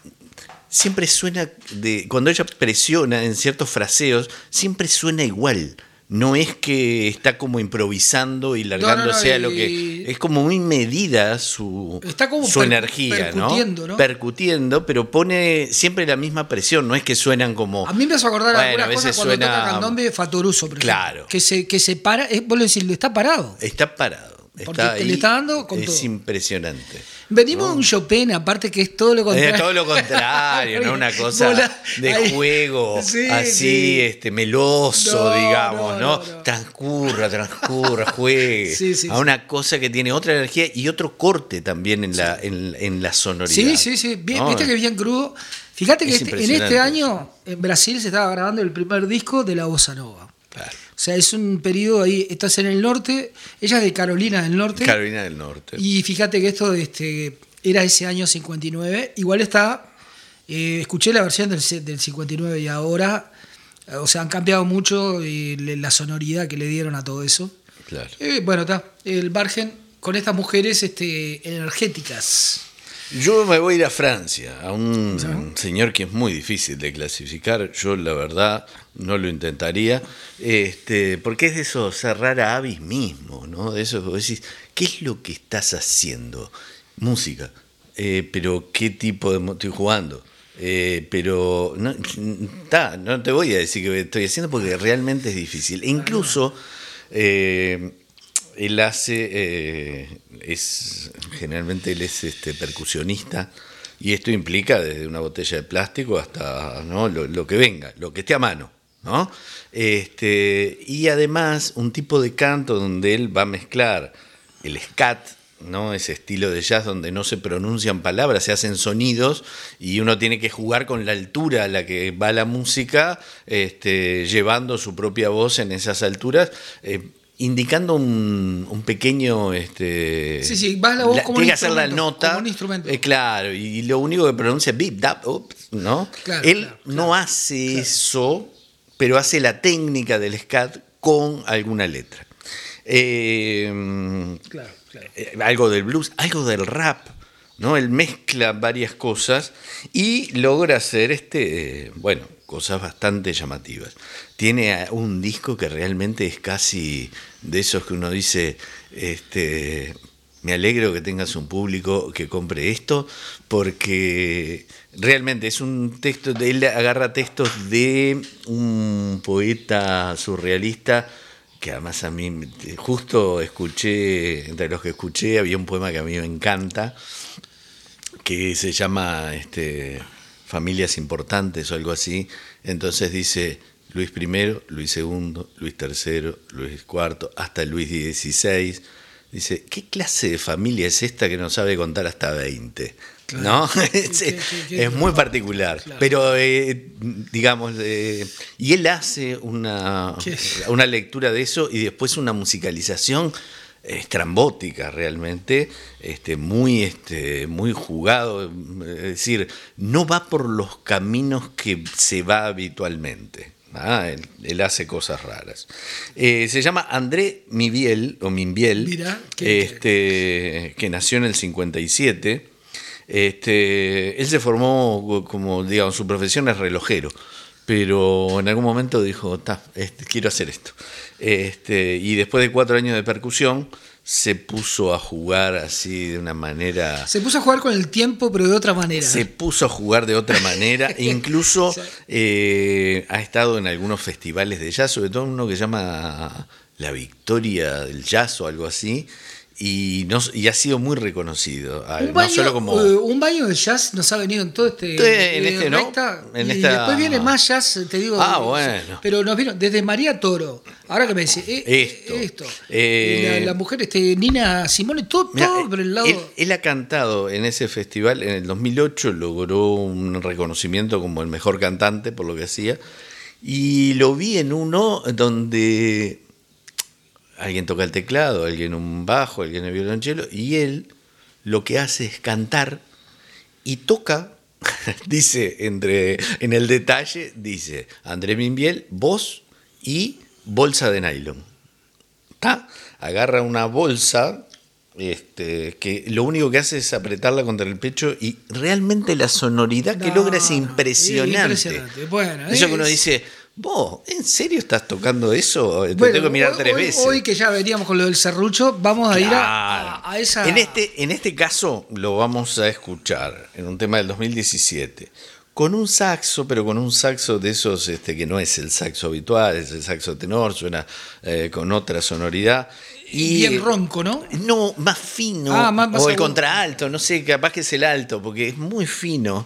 siempre suena, de cuando ella presiona en ciertos fraseos, siempre suena igual. No es que está como improvisando y largándose no, no, no, a lo que... Es como muy medida su, está como su per, energía, percutiendo, ¿no? ¿no? Percutiendo, pero pone siempre la misma presión. No es que suenan como... A mí me hace acordar bueno, algunas a veces cosas cuando suena... toca candombe Fatoruso, por claro. ejemplo. Que se, que se para... Es, vos le decís, está parado. Está parado. Porque está te ahí, le está dando con es todo. impresionante. Venimos ¿no? de un Chopin, aparte que es todo lo contrario. Es todo lo contrario, ¿no? Una cosa Bola, de ahí, juego, sí, así, sí. este, meloso, no, digamos, ¿no? no, no. Transcurra, transcurra, juegue. Sí, sí, a una sí. cosa que tiene otra energía y otro corte también en, sí. la, en, en la sonoridad. Sí, sí, sí. Bien, ¿no? Viste que bien crudo. Fíjate que este, en este año en Brasil se estaba grabando el primer disco de la Bossa Nova. Claro. O sea, es un periodo ahí, estás en el norte, ella es de Carolina del Norte. Carolina del Norte. Y fíjate que esto este, era ese año cincuenta y nueve, igual está, eh, escuché la versión del, del cincuenta y nueve y ahora, o sea, han cambiado mucho eh, la sonoridad que le dieron a todo eso. Claro. Eh, bueno, está, el margen con estas mujeres este, energéticas. Yo me voy a ir a Francia, a un ¿sí? señor que es muy difícil de clasificar. Yo, la verdad, no lo intentaría, este, porque es de eso, cerrar a avis mismo, ¿no? De eso que vos decís, ¿qué es lo que estás haciendo? Música, eh, pero ¿qué tipo de estoy jugando? Eh, pero no, ta, no te voy a decir que estoy haciendo porque realmente es difícil. E incluso... Eh, Él hace, eh, es generalmente él es este, percusionista y esto implica desde una botella de plástico hasta ¿no? lo, lo que venga, lo que esté a mano, ¿no? Este, y además un tipo de canto donde él va a mezclar el scat, ¿no? Ese estilo de jazz donde no se pronuncian palabras, se hacen sonidos y uno tiene que jugar con la altura a la que va la música, este, llevando su propia voz en esas alturas. Eh, indicando un, un pequeño este sí sí vas la voz la, como tiene un que hacer la nota como un instrumento. Eh, claro, y lo único que pronuncia es bip dap ups, no claro, él claro, no claro, hace claro. eso, pero hace la técnica del scat con alguna letra, eh, claro, claro. Eh, algo del blues, algo del rap, ¿no? Él mezcla varias cosas y logra hacer este, eh, bueno, cosas bastante llamativas. Tiene un disco que realmente es casi de esos que uno dice, este, me alegro que tengas un público que compre esto, porque realmente es un texto, de, él agarra textos de un poeta surrealista, que además a mí, justo escuché, entre los que escuché, había un poema que a mí me encanta, que se llama este, Familias Importantes o algo así. Entonces dice Luis primero, Luis segundo, Luis tercero, Luis cuarto, hasta Luis dieciséis. Dice, ¿qué clase de familia es esta que no sabe contar hasta veinte? Claro. ¿No? es, ¿Qué, qué, qué, es muy particular. Claro. Pero, eh, digamos, eh, y él hace una, una lectura de eso y después una musicalización estrambótica realmente, este, muy, este, muy jugado, es decir, no va por los caminos que se va habitualmente. Ah, él, él hace cosas raras. Eh, se llama André Miviel, o Minviel, Mirá, ¿qué, este, qué? que nació en el cincuenta y siete. Este, él se formó como, digamos, su profesión es relojero, pero en algún momento dijo, ta, este, quiero hacer esto. Este, y después de cuatro años de percusión, se puso a jugar así de una manera... Se puso a jugar con el tiempo, pero de otra manera. Se puso a jugar de otra manera. Incluso sí. eh, ha estado en algunos festivales de jazz, sobre todo uno que se llama La Victoria del Jazz o algo así. Y, no, y ha sido muy reconocido. Un baño, no solo como... uh, un baño de jazz nos ha venido en todo este. Sí, en este, ¿no? recta, En y esta... después viene más jazz, te digo. Ah, bueno. Pero nos vino desde María Toro. Ahora que me decís, eh, esto. esto. Eh, la, la mujer, este, Nina Simone, todo, Mirá, todo por el lado. Él, él ha cantado en ese festival, en el dos mil ocho logró un reconocimiento como el mejor cantante por lo que hacía. Y lo vi en uno donde alguien toca el teclado, alguien un bajo, alguien el violonchelo, y él lo que hace es cantar y toca, dice, entre, en el detalle, dice, André Mimbiel, voz y bolsa de nylon. ¿Tá? Agarra una bolsa este, que lo único que hace es apretarla contra el pecho y realmente la sonoridad que No, logra es impresionante. impresionante. Bueno, eso es... que uno dice, vos, ¿en serio estás tocando eso? Te Bueno, tengo que mirar hoy, tres hoy, veces. Hoy que ya veníamos con lo del serrucho, vamos a Claro. ir a, a, a esa... En este, en este caso lo vamos a escuchar en un tema del dos mil diecisiete. Con un saxo, pero con un saxo de esos este, que no es el saxo habitual, es el saxo tenor, suena eh, con otra sonoridad. Y, bien ronco, ¿no? No, más fino. Ah, más, más o el agudo. contralto, no sé, capaz que es el alto, porque es muy fino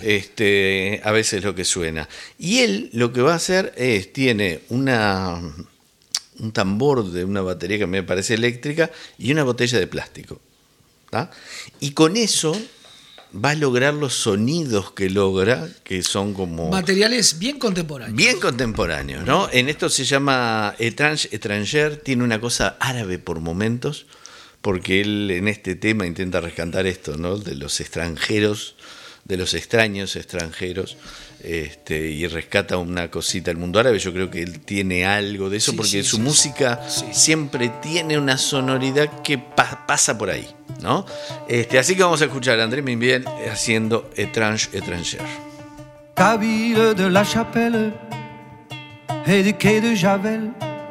este, a veces lo que suena. Y él lo que va a hacer es, tiene una, un tambor de una batería que me parece eléctrica y una botella de plástico. ¿Tá? Y con eso va a lograr los sonidos que logra, que son como... Materiales bien contemporáneos. Bien contemporáneos, ¿no? En esto se llama Étrange Étranger, tiene una cosa árabe por momentos, porque él en este tema intenta rescatar esto, ¿no? De los extranjeros, de los extraños extranjeros, este, y rescata una cosita del mundo árabe. Yo creo que él tiene algo de eso, Sí, porque sí, su sí, música sí. siempre tiene una sonoridad que pa- pasa por ahí, ¿no? Este, así que vamos a escuchar a André Mimbiel haciendo Étrange Étranger. Kabyle de la Chapelle et des quais de Javel,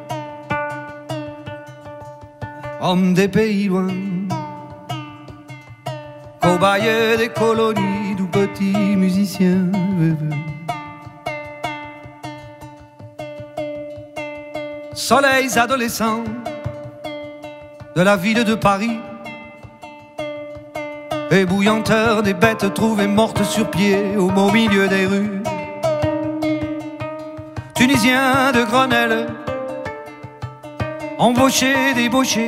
homme des pays loin, cobaye des colonies, tout petit musicien. Soleils adolescents de la ville de Paris, ébouillanteur des bêtes trouvées mortes sur pied au beau milieu des rues. Tunisien de Grenelle, embauché, débauché,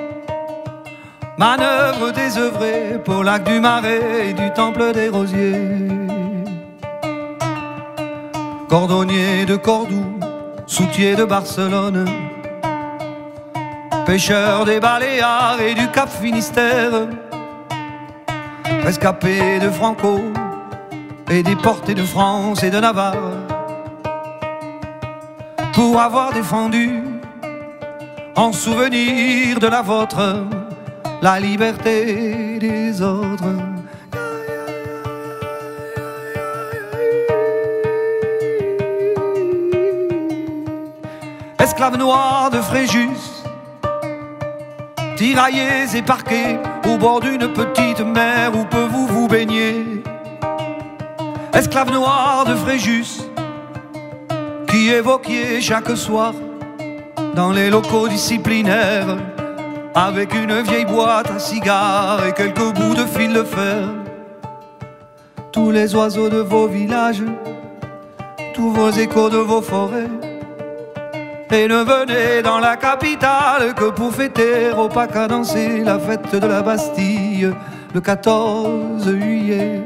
manœuvre désœuvrée pour lac du Marais et du temple des Rosiers. Cordonnier de Cordoue, soutier de Barcelone, pêcheur des Baléares et du Cap Finistère, rescapé de Franco et déporté de France et de Navarre, pour avoir défendu, en souvenir de la vôtre, la liberté des autres. Esclaves noirs de Fréjus, tiraillés et parqués au bord d'une petite mer où peu vous vous baignez. Esclaves noirs de Fréjus, qui évoquiez chaque soir dans les locaux disciplinaires, avec une vieille boîte à cigares et quelques bouts de fil de fer. Tous les oiseaux de vos villages, tous vos échos de vos forêts, et ne venez dans la capitale que pour fêter au Pâques à danser la fête de la Bastille le quatorze juillet.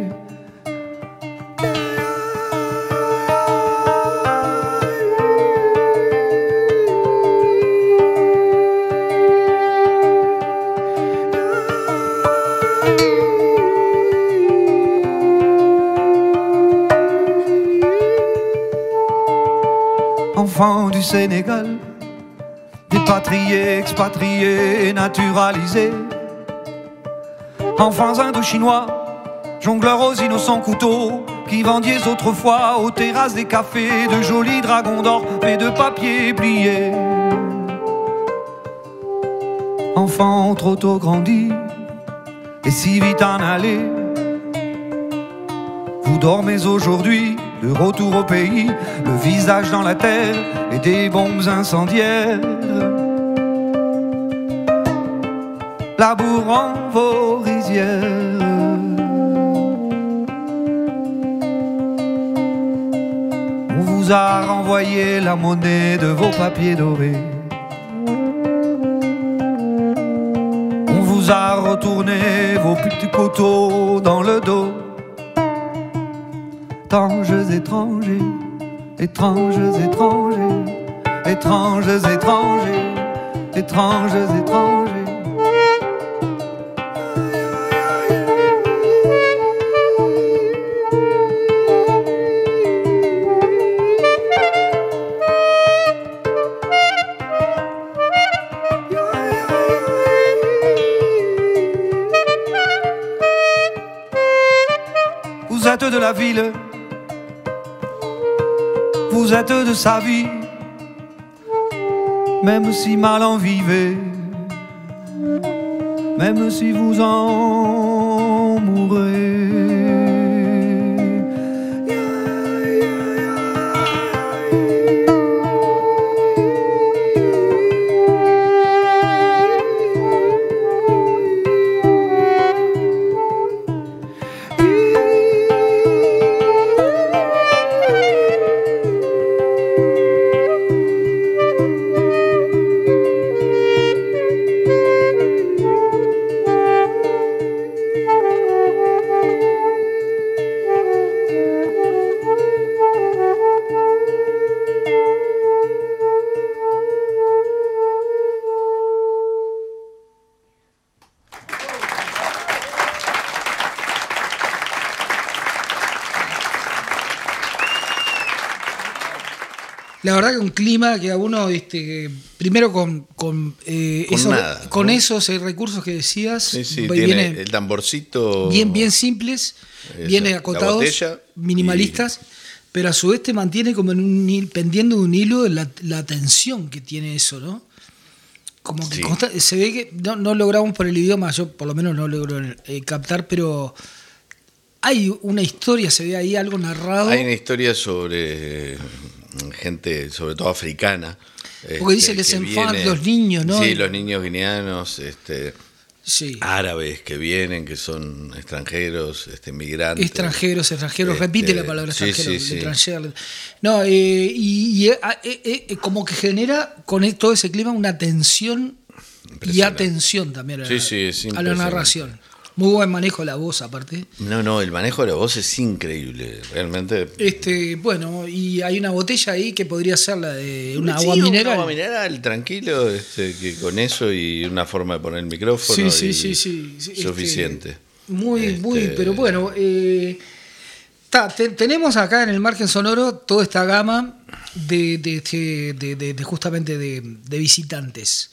Enfants du Sénégal, dépatriés, expatriés, naturalisés, enfants indo-chinois, jongleurs aux innocents couteaux, qui vendiez autrefois aux terrasses des cafés de jolis dragons d'or et de papier plié. Enfants trop tôt grandis et si vite en aller, vous dormez aujourd'hui de retour au pays, le visage dans la terre et des bombes incendiaires. labour en vos rizières. On vous a renvoyé la monnaie de vos papiers dorés. On vous a retourné vos petits couteaux dans le dos. Étranges étrangers, étranges étrangers, étranges étrangers, étranges étrangers. Vous êtes de la ville, vous êtes de sa vie, même si mal en vivez, même si vous en mourrez. La verdad que un clima que a uno, este, primero con, con, eh, Con esos, nada, con ¿no? esos eh, recursos que decías, Sí, sí, viene tiene el tamborcito. bien, bien simples, Eso, bien la acotados, botella minimalistas, pero a su vez te mantiene como en un hil- pendiendo de un hilo la, la tensión que tiene eso, ¿no? Como que Sí. consta- se ve que no, no logramos por el idioma, yo por lo menos no logro eh, captar, pero hay una historia, se ve ahí algo narrado. Hay una historia sobre gente, sobre todo africana. Porque dice este, les que enfants, viene- los niños, ¿no? Sí, los niños guineanos, este, Sí. árabes que vienen, que son extranjeros, este, migrantes. Extranjeros, extranjeros, Este, repite la palabra sí, extranjero, sí, sí. extranjero. No, eh, y, y, eh, eh, eh, como que genera con e- todo ese clima una tensión y Impresionante. atención también a la, Sí, sí, es a la impresionante. narración. Muy buen manejo de la voz aparte. No, no, el manejo de la voz es increíble, realmente. Este, bueno, y hay una botella ahí que podría ser la de una Sí, agua mineral. agua mineral, tranquilo, este, que con eso y una forma de poner el micrófono. Sí, sí, y sí, sí, sí, este, suficiente. Muy, Este, muy, pero bueno, eh, ta, te- tenemos acá en el margen sonoro toda esta gama de, de, de- de- de- de justamente de, de visitantes.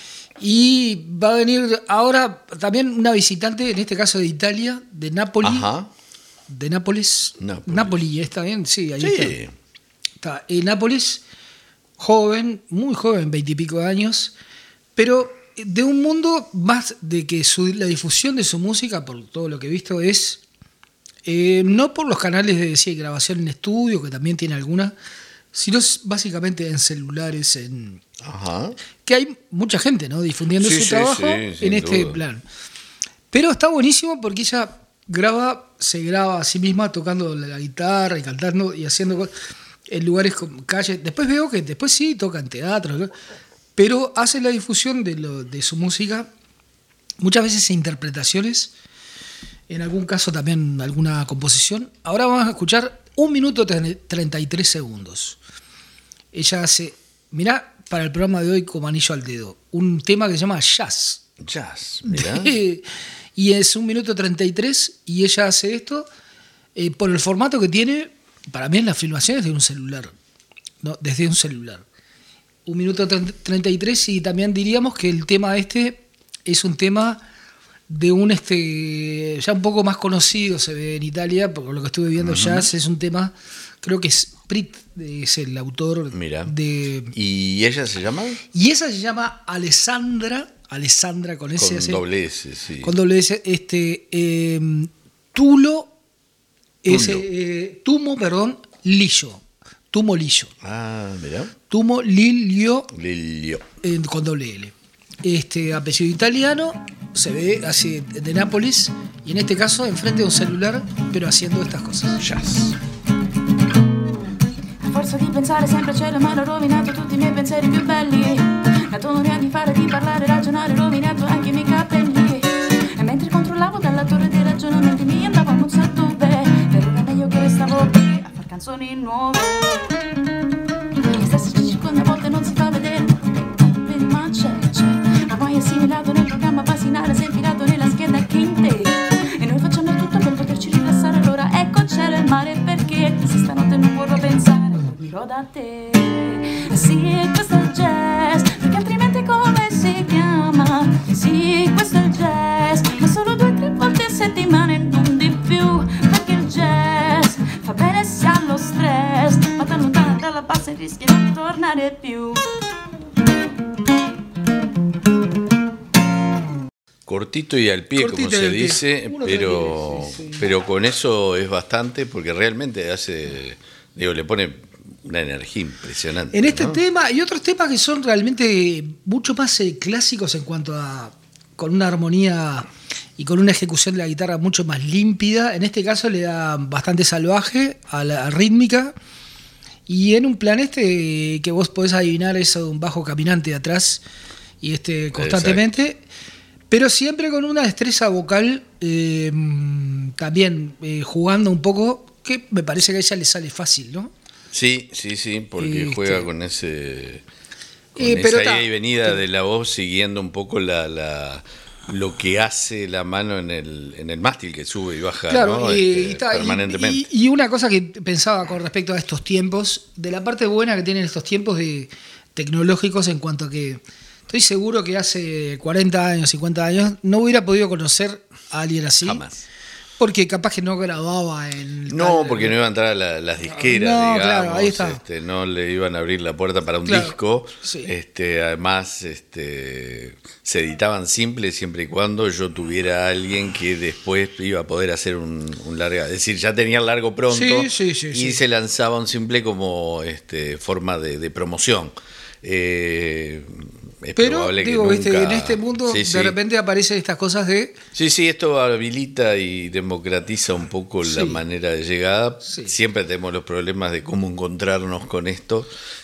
Y va a venir ahora también una visitante, en este caso de Italia, de Nápoles. Ajá. De Nápoles. Nápoles. Nápoli, ¿está bien? Sí, ahí Sí. está. Está en Nápoles, joven, muy joven, veintipico de años, pero de un mundo más de que su- la difusión de su música, por todo lo que he visto, es eh, no por los canales de sí, grabación en estudio, que también tiene alguna, sino es básicamente en celulares, en Ajá. que hay mucha gente, ¿no?, difundiendo Sí, su sí, trabajo sí, sin en este duda. plan. Pero está buenísimo porque ella graba, se graba a sí misma tocando la guitarra y cantando y haciendo cosas en lugares como calles. Después veo que después sí toca en teatro, ¿no?, pero hace la difusión de, lo, de su música, muchas veces interpretaciones, en algún caso también alguna composición. Ahora vamos a escuchar un minuto treinta y tres segundos. Ella hace, mirá, para el programa de hoy como anillo al dedo, un tema que se llama Jazz. Jazz, mirá. Y es un minuto treinta y tres y ella hace esto eh, por el formato que tiene, para mí en las filmaciones de un celular, ¿no? Desde un celular. Un minuto treinta y tres y también diríamos que el tema este es un tema de un este ya un poco más conocido, se ve en Italia, por lo que estuve viendo. Uh-huh. Jazz es un tema, creo que es Prit, es el autor. Mira. De... ¿Y ella se llama? Y esa se llama Alessandra, Alessandra con S. Con ¿sí? doble S, sí. Con doble S, este, eh, Tulo, ese, eh, Tumo, perdón, Lillo, Tumo Lillo. Ah, mira. Tumo Lilio, Lilio. eh, con doble L. Este, apellido italiano. se ve así de Nápoles, y en este caso enfrente de un celular, pero haciendo estas cosas. Jazz. A forza di pensare sempre al cielo, ma l'ho rovinato tutti i miei pensieri più belli. La tua mania di fare, di parlare, ragionare, rovinato anche i miei capelli. E mentre controllavo dalla torre dei ragionamenti mi andavano un salto bene. Per ora meglio che restavo qui a far canzoni nuove. Le stesse secondi a volte non si fa vedere, ma c'è, c'è. Ormai assimilato nel programma basilare, sei infilato nella scheda che intende. E noi facciamo tutto per poterci rilassare. Allora ecco il cielo e il mare, perché se stanotte non vorrò pensare, dormirò da te. Sì, questo è il jazz, perché altrimenti come si chiama? Sì, questo è il jazz, ma solo due o tre volte a settimana e non di più. Perché il jazz fa bene se ha lo stress, ma da lontano dalla base rischia di non tornare più. Cortito y al pie, Cortito como y se al pie. dice, Uno pero, que- sí, sí. pero con eso es bastante porque realmente hace, digo, le pone una energía impresionante. En este ¿no? tema y otros temas que son realmente mucho más eh, clásicos en cuanto a con una armonía y con una ejecución de la guitarra mucho más límpida. En este caso le da bastante salvaje a la rítmica, y en un plan este que vos podés adivinar eso de un bajo caminante de atrás y este constantemente, pero siempre con una destreza vocal eh, también eh, jugando un poco, que me parece que a ella le sale fácil, ¿no? Sí, sí, sí, porque Este, juega con ese con eh, pero esa ta, ida y venida ta. de la voz, siguiendo un poco la, la lo que hace la mano en el en el mástil, que sube y baja, Claro, ¿no? y, Este, y ta, y- permanentemente. y- y una cosa que pensaba con respecto a estos tiempos, de la parte buena que tienen estos tiempos de tecnológicos, en cuanto a que estoy seguro que hace cuarenta años, cincuenta años, no hubiera podido conocer a alguien así. Jamás. Porque capaz que no grababa en... No, tal- porque no iba a entrar a la- las disqueras, No, digamos, claro, ahí está. Este, no le iban a abrir la puerta para un Claro, disco. sí. Este, además, este, se editaban simples siempre y cuando yo tuviera a alguien que después iba a poder hacer un, un larga. Es decir, ya tenía el largo pronto, Sí, sí, sí, y sí. se lanzaba un simple como este, forma de, de promoción. Eh, es Pero, probable que digo, viste, nunca- en este mundo Sí, de sí. repente aparecen estas cosas de... Sí, sí, esto habilita y democratiza un poco la Sí. manera de llegada. Sí. Siempre tenemos los problemas de cómo encontrarnos con esto,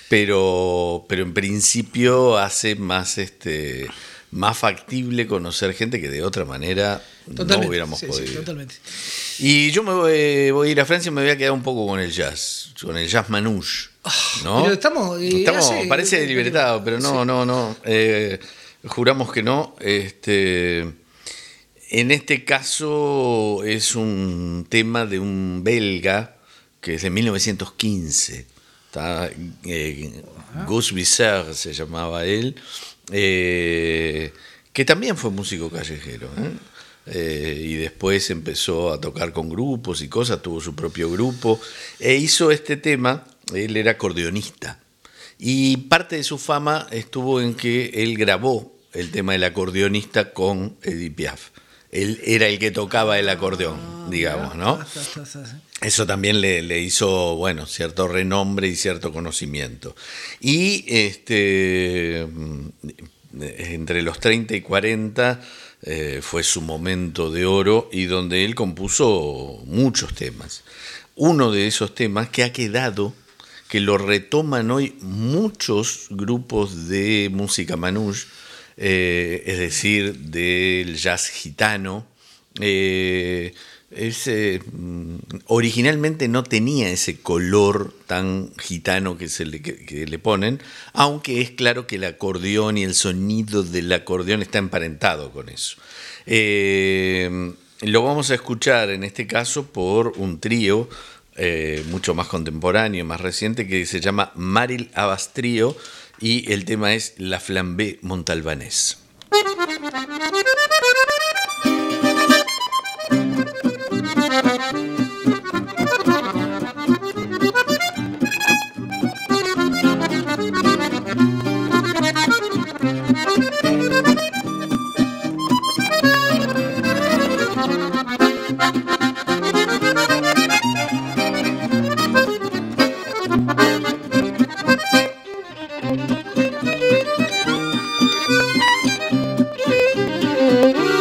pero, pero en principio hace más este más factible conocer gente que de otra manera Totalmente, no hubiéramos sí, sí, podido. totalmente. Y yo me voy, voy a ir a Francia y me voy a quedar un poco con el jazz, con el jazz manouche, ¿no? Pero estamos... eh, Estamos, hace- parece deliberado, pero no, Sí. no, no. Eh, juramos que no. Este, en este caso es un tema de un belga que es de mil novecientos quince. ¿Tá? Eh, Gus Visser se llamaba él, eh, que también fue músico callejero, ¿eh? Eh, y después empezó a tocar con grupos y cosas, tuvo su propio grupo e hizo este tema. Él era acordeonista y parte de su fama estuvo en que él grabó el tema del acordeonista con Edith Piaf. Él era el que tocaba el acordeón, digamos, ¿no? Ah, está, está, está. Eso también le, le hizo, bueno, cierto renombre y cierto conocimiento. Y este, entre los treinta y cuarenta eh, fue su momento de oro, y donde él compuso muchos temas. Uno de esos temas que ha quedado, que lo retoman hoy muchos grupos de música manouche, eh, es decir, del jazz gitano. Eh, es, eh, originalmente no tenía ese color tan gitano que, se le, que, que le ponen, aunque es claro que el acordeón y el sonido del acordeón está emparentado con eso. Eh, lo vamos a escuchar en este caso por un trío eh, mucho más contemporáneo, más reciente, que se llama Maril Abbas Trio, y el tema es La Flambée Montalbanaise. Thank you.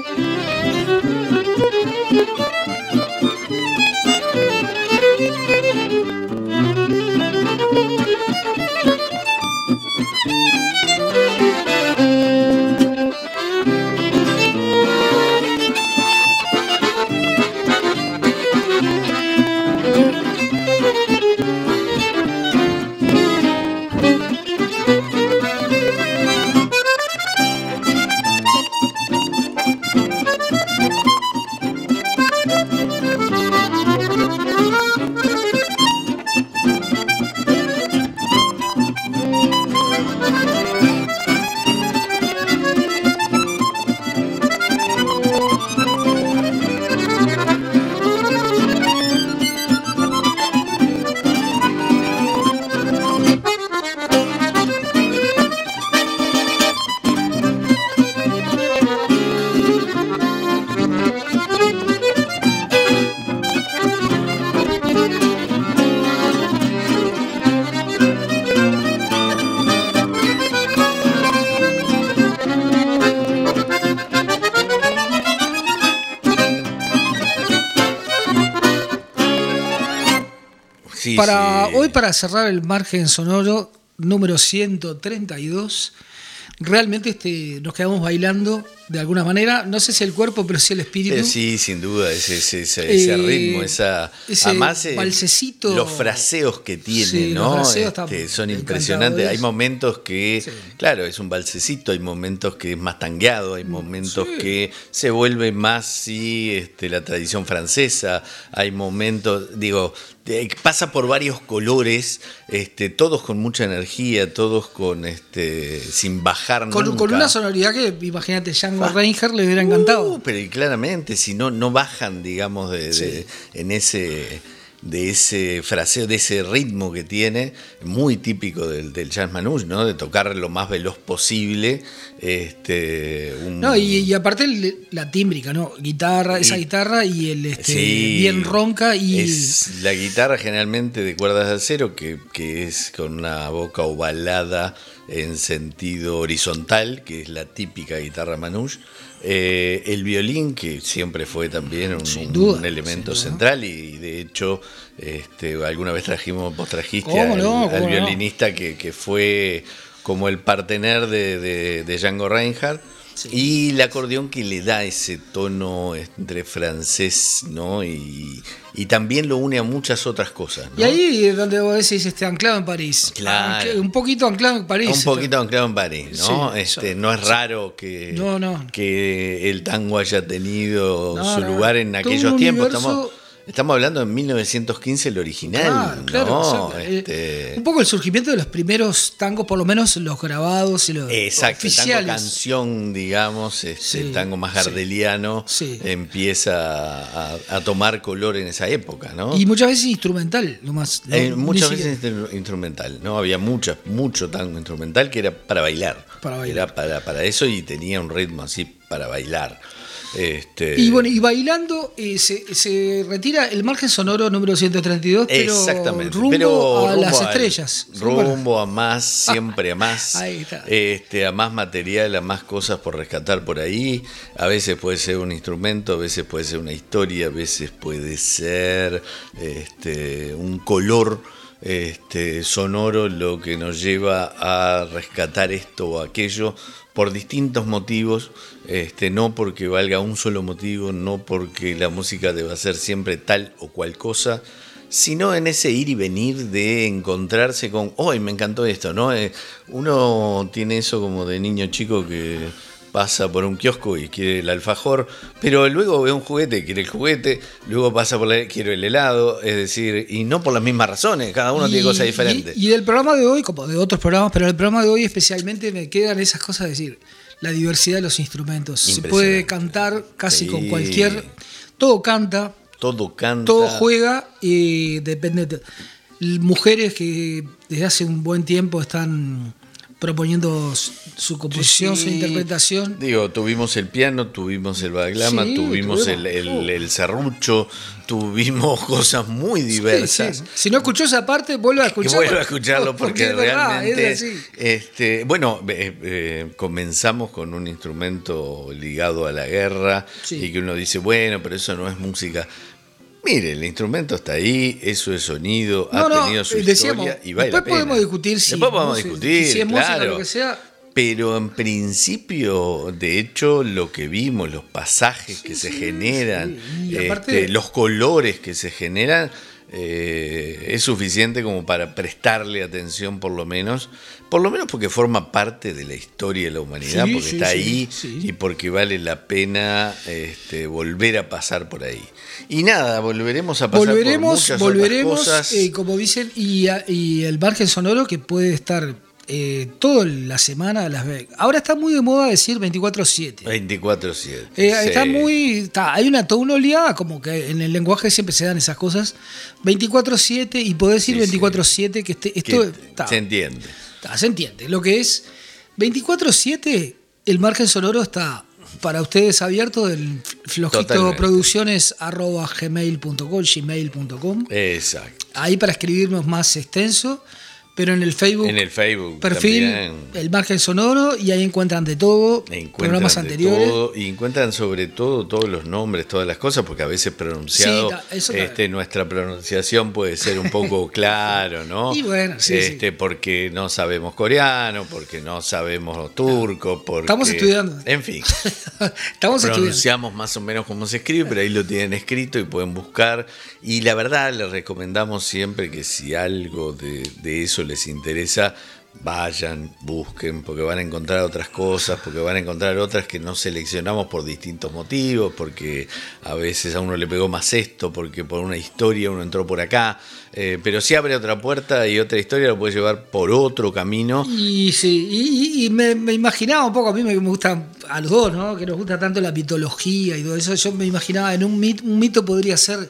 Sí, para sí. hoy, para cerrar el margen sonoro número ciento treinta y dos, realmente este, nos quedamos bailando de alguna manera, no sé si el cuerpo, pero sí el espíritu. Pero sí, sin duda, ese, ese, ese, ese Eh, ritmo, esa, ese además eh, balsecito. los fraseos que tiene, Sí, los ¿no? fraseos Este, están son impresionantes. Hay encantadores. momentos que, Sí. claro, es un balsecito, hay momentos que es más tangueado, hay momentos Sí. que se vuelve más, sí, este, la tradición francesa, hay momentos, digo, eh, pasa por varios colores, este, todos con mucha energía, todos con, este, sin bajar Con, nunca. con una sonoridad que, imagínate, Django Ah. Reinhardt le hubiera encantado. Uh, pero y claramente, si no, no bajan, digamos, de, de- Sí. en ese, de ese fraseo, de ese ritmo que tiene, muy típico del, del jazz manouche, ¿no? De tocar lo más veloz posible. Este, un- No, y, y aparte el- la tímbrica, ¿no? Guitarra, esa Y- guitarra y el este, Sí, bien ronca y es la guitarra generalmente de cuerdas de acero, que, que es con una boca ovalada en sentido horizontal, que es la típica guitarra manouche. Eh, el violín, que siempre fue también un, Sin duda, un elemento sin duda. central, y de hecho este, alguna vez trajimos, vos trajiste ¿Cómo al, no? al ¿Cómo no? violinista que, que fue como el partener de, de, de Django Reinhardt. Sí. Y el acordeón que le da ese tono entre francés, ¿no? Y, y también lo une a muchas otras cosas, ¿no? y ahí es donde vos decís este, anclado en París. Claro. Ancla- un poquito anclado en París. Un poquito anclado en París, ¿no? Sí, este, sí, no es raro que, No, no. que el tango haya tenido No, su no. lugar en Todo aquellos un tiempos. universo- Estamos, estamos hablando de mil novecientos quince, el original, Claro, claro, ¿no? exacto. Eh, Este, Un poco el surgimiento de los primeros tangos, por lo menos los grabados y los Exacto, el tango oficiales. canción, digamos, este, Sí, el tango más sí. gardeliano, Sí. empieza a, a tomar color en esa época, ¿no? Y muchas veces instrumental, nomás. ¿no? Eh, Ni muchas siquiera- veces instru- instrumental, ¿no? Había mucha, mucho tango instrumental que era para bailar. Para bailar. Era para, para eso y tenía un ritmo así para bailar. Este, Y bueno, y bailando eh, se, se retira el margen sonoro número ciento treinta y dos, pero exactamente, rumbo pero a rumbo las al- estrellas. rumbo a más, siempre a más. Ahí está. Este, a más material, a más cosas por rescatar por ahí. A veces puede ser un instrumento, a veces puede ser una historia, a veces puede ser este, un color este, sonoro lo que nos lleva a rescatar esto o aquello por distintos motivos, este, no porque valga un solo motivo, no porque la música deba ser siempre tal o cual cosa, sino en ese ir y venir de encontrarse con, ¡ay, me encantó esto! ¿No? Eh, uno tiene eso como de niño chico que pasa por un kiosco y quiere el alfajor, pero luego ve un juguete y quiere el juguete, luego pasa por la, quiere el helado, es decir, y no por las mismas razones, cada uno Y- tiene cosas diferentes. Y, y del programa de hoy, como de otros programas, pero del programa de hoy especialmente me quedan esas cosas de decir, la diversidad de los instrumentos. Se puede Impresionante. cantar casi Sí. con cualquier. Todo canta, Todo canta. todo juega y depende. de- mujeres que desde hace un buen tiempo están proponiendo su composición, Sí. su interpretación. Digo, tuvimos el piano, tuvimos el baglama, Sí, tuvimos, tuvimos. el, el, el serrucho, tuvimos cosas muy diversas. Sí, sí. Si no escuchó esa parte, vuelva a Que escucharlo. vuelva a escucharlo porque, es verdad, realmente, es así. este, bueno, eh, eh, comenzamos con un instrumento ligado a la guerra Sí. y que uno dice, bueno, pero eso no es música. Mire, el instrumento está ahí, eso es sonido, No, ha no, tenido su eh, decíamos, historia y vale después la pena. podemos discutir si Después podemos música- discutir, si es música claro. o lo que sea. Pero en principio, de hecho, lo que vimos, los pasajes que se sí, generan, sí. Y este, aparte- los colores que se generan, eh, es suficiente como para prestarle atención por lo menos, por lo menos porque forma parte de la historia de la humanidad, Sí, porque sí, está sí, ahí sí. y porque vale la pena este, volver a pasar por ahí. Y nada, volveremos a pasar por Volveremos, muchas volveremos, otras cosas. eh, como dicen, y, a- y el margen sonoro que puede estar eh, toda la semana. Las ve- Ahora está muy de moda decir veinticuatro siete. veinticuatro siete. Eh, sí. Está muy. Está, hay una, toda una oleada, como que en el lenguaje siempre se dan esas cosas. veinticuatro siete, y poder decir Sí, sí. veinticuatro siete, que este, esto. Que está, se entiende. está, se entiende. Lo que es veinticuatro siete, el margen sonoro está para ustedes abierto en flojito Totalmente. producciones arroba gmail punto com, gmail punto com. Exacto. Ahí para escribirnos más extenso, pero en el Facebook, En el Facebook perfil, también. el margen sonoro, y ahí encuentran de todo, Encuentran programas de anteriores. todo, y encuentran sobre todo todos los nombres, todas las cosas, porque a veces pronunciado, Sí, ta- eso ta- este, nuestra pronunciación puede ser un poco claro, ¿no? Y bueno, sí, este, sí. porque no sabemos coreano, porque no sabemos turco, porque Estamos estudiando. En fin, Estamos estudiando. pronunciamos más o menos como se escribe, pero ahí lo tienen escrito y pueden buscar. Y la verdad, les recomendamos siempre que si algo de, de eso les interesa, vayan, busquen, porque van a encontrar otras cosas, porque van a encontrar otras que no seleccionamos por distintos motivos, porque a veces a uno le pegó más esto, porque por una historia uno entró por acá, eh, pero si abre otra puerta y otra historia lo puede llevar por otro camino. Y sí, y, y- y me, me imaginaba un poco, a mí me, me gusta, a los dos, ¿no? Que nos gusta tanto la mitología y todo eso. Yo me imaginaba en un mito, un mito podría ser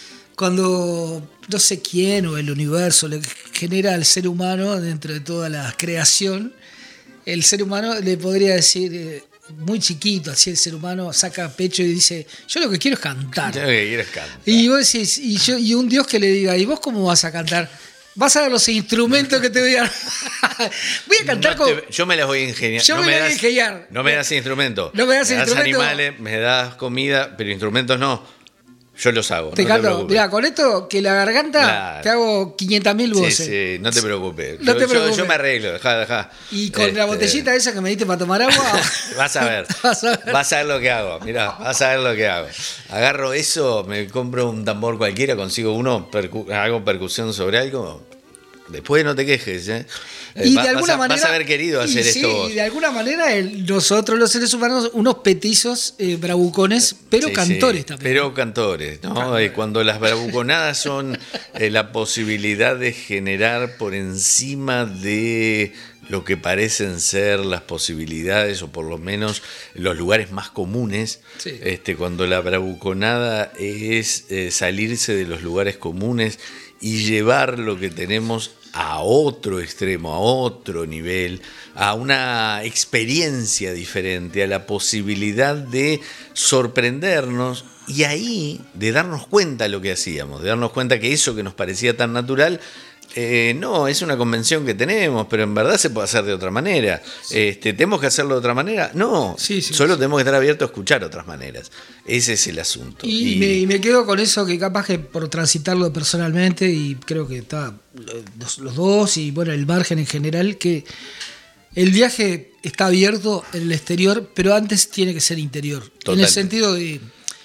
cuando no sé quién o el universo le genera al ser humano dentro de toda la creación. El ser humano le podría decir, eh, muy chiquito, así el ser humano saca pecho y dice: yo lo que quiero es cantar. Yo lo que quiero es cantar. Y vos decís, y, yo, y un Dios que le diga: ¿y vos cómo vas a cantar? Vas a ver los instrumentos que te voy a. Voy a cantar No con. te- yo me las voy a ingeniar. Yo no me las voy a das, ingeniar. No me das instrumentos. No me das instrumento. animales, me das comida, pero instrumentos no. Yo los hago. Te no canto. preocupes. Mirá, con esto que la garganta Claro. te hago quinientas mil Sí, voces. sí, no te preocupes. No yo, te yo- preocupes. yo me arreglo, dejá, dejá. Y con la Este, botellita esa que me diste para tomar agua. Vas a ver. Vas a ver. Vas a ver lo que hago. Mirá, vas a ver lo que hago. Agarro eso, me compro un tambor cualquiera, consigo uno, percu- hago percusión sobre algo. Después no te quejes, ¿eh? Eh, Y va- de alguna vas, a, manera. vas a haber querido y hacer sí, esto vos. y de alguna manera el- nosotros los seres humanos, unos petizos eh, bravucones, pero Sí, cantores sí, también. Pero cantores, ¿no? Eh, Cuando las bravuconadas son eh, la posibilidad de generar por encima de lo que parecen ser las posibilidades, o por lo menos los lugares más comunes, Sí. este, cuando la bravuconada es eh, salirse de los lugares comunes y llevar lo que tenemos a otro extremo, a otro nivel, a una experiencia diferente, a la posibilidad de sorprendernos y ahí de darnos cuenta de lo que hacíamos, de darnos cuenta que eso que nos parecía tan natural, eh, no, es una convención que tenemos, pero en verdad se puede hacer de otra manera. Este, ¿Tenemos que hacerlo de otra manera? No, Sí, sí, solo sí. tenemos que estar abiertos a escuchar otras maneras. Ese es el asunto. Y, Y- me, y me quedo con eso, que capaz que por transitarlo personalmente, y creo que está eh, los, los dos, y bueno, el margen en general, que el viaje está abierto en el exterior, pero antes tiene que ser interior. En Totalmente. el sentido de,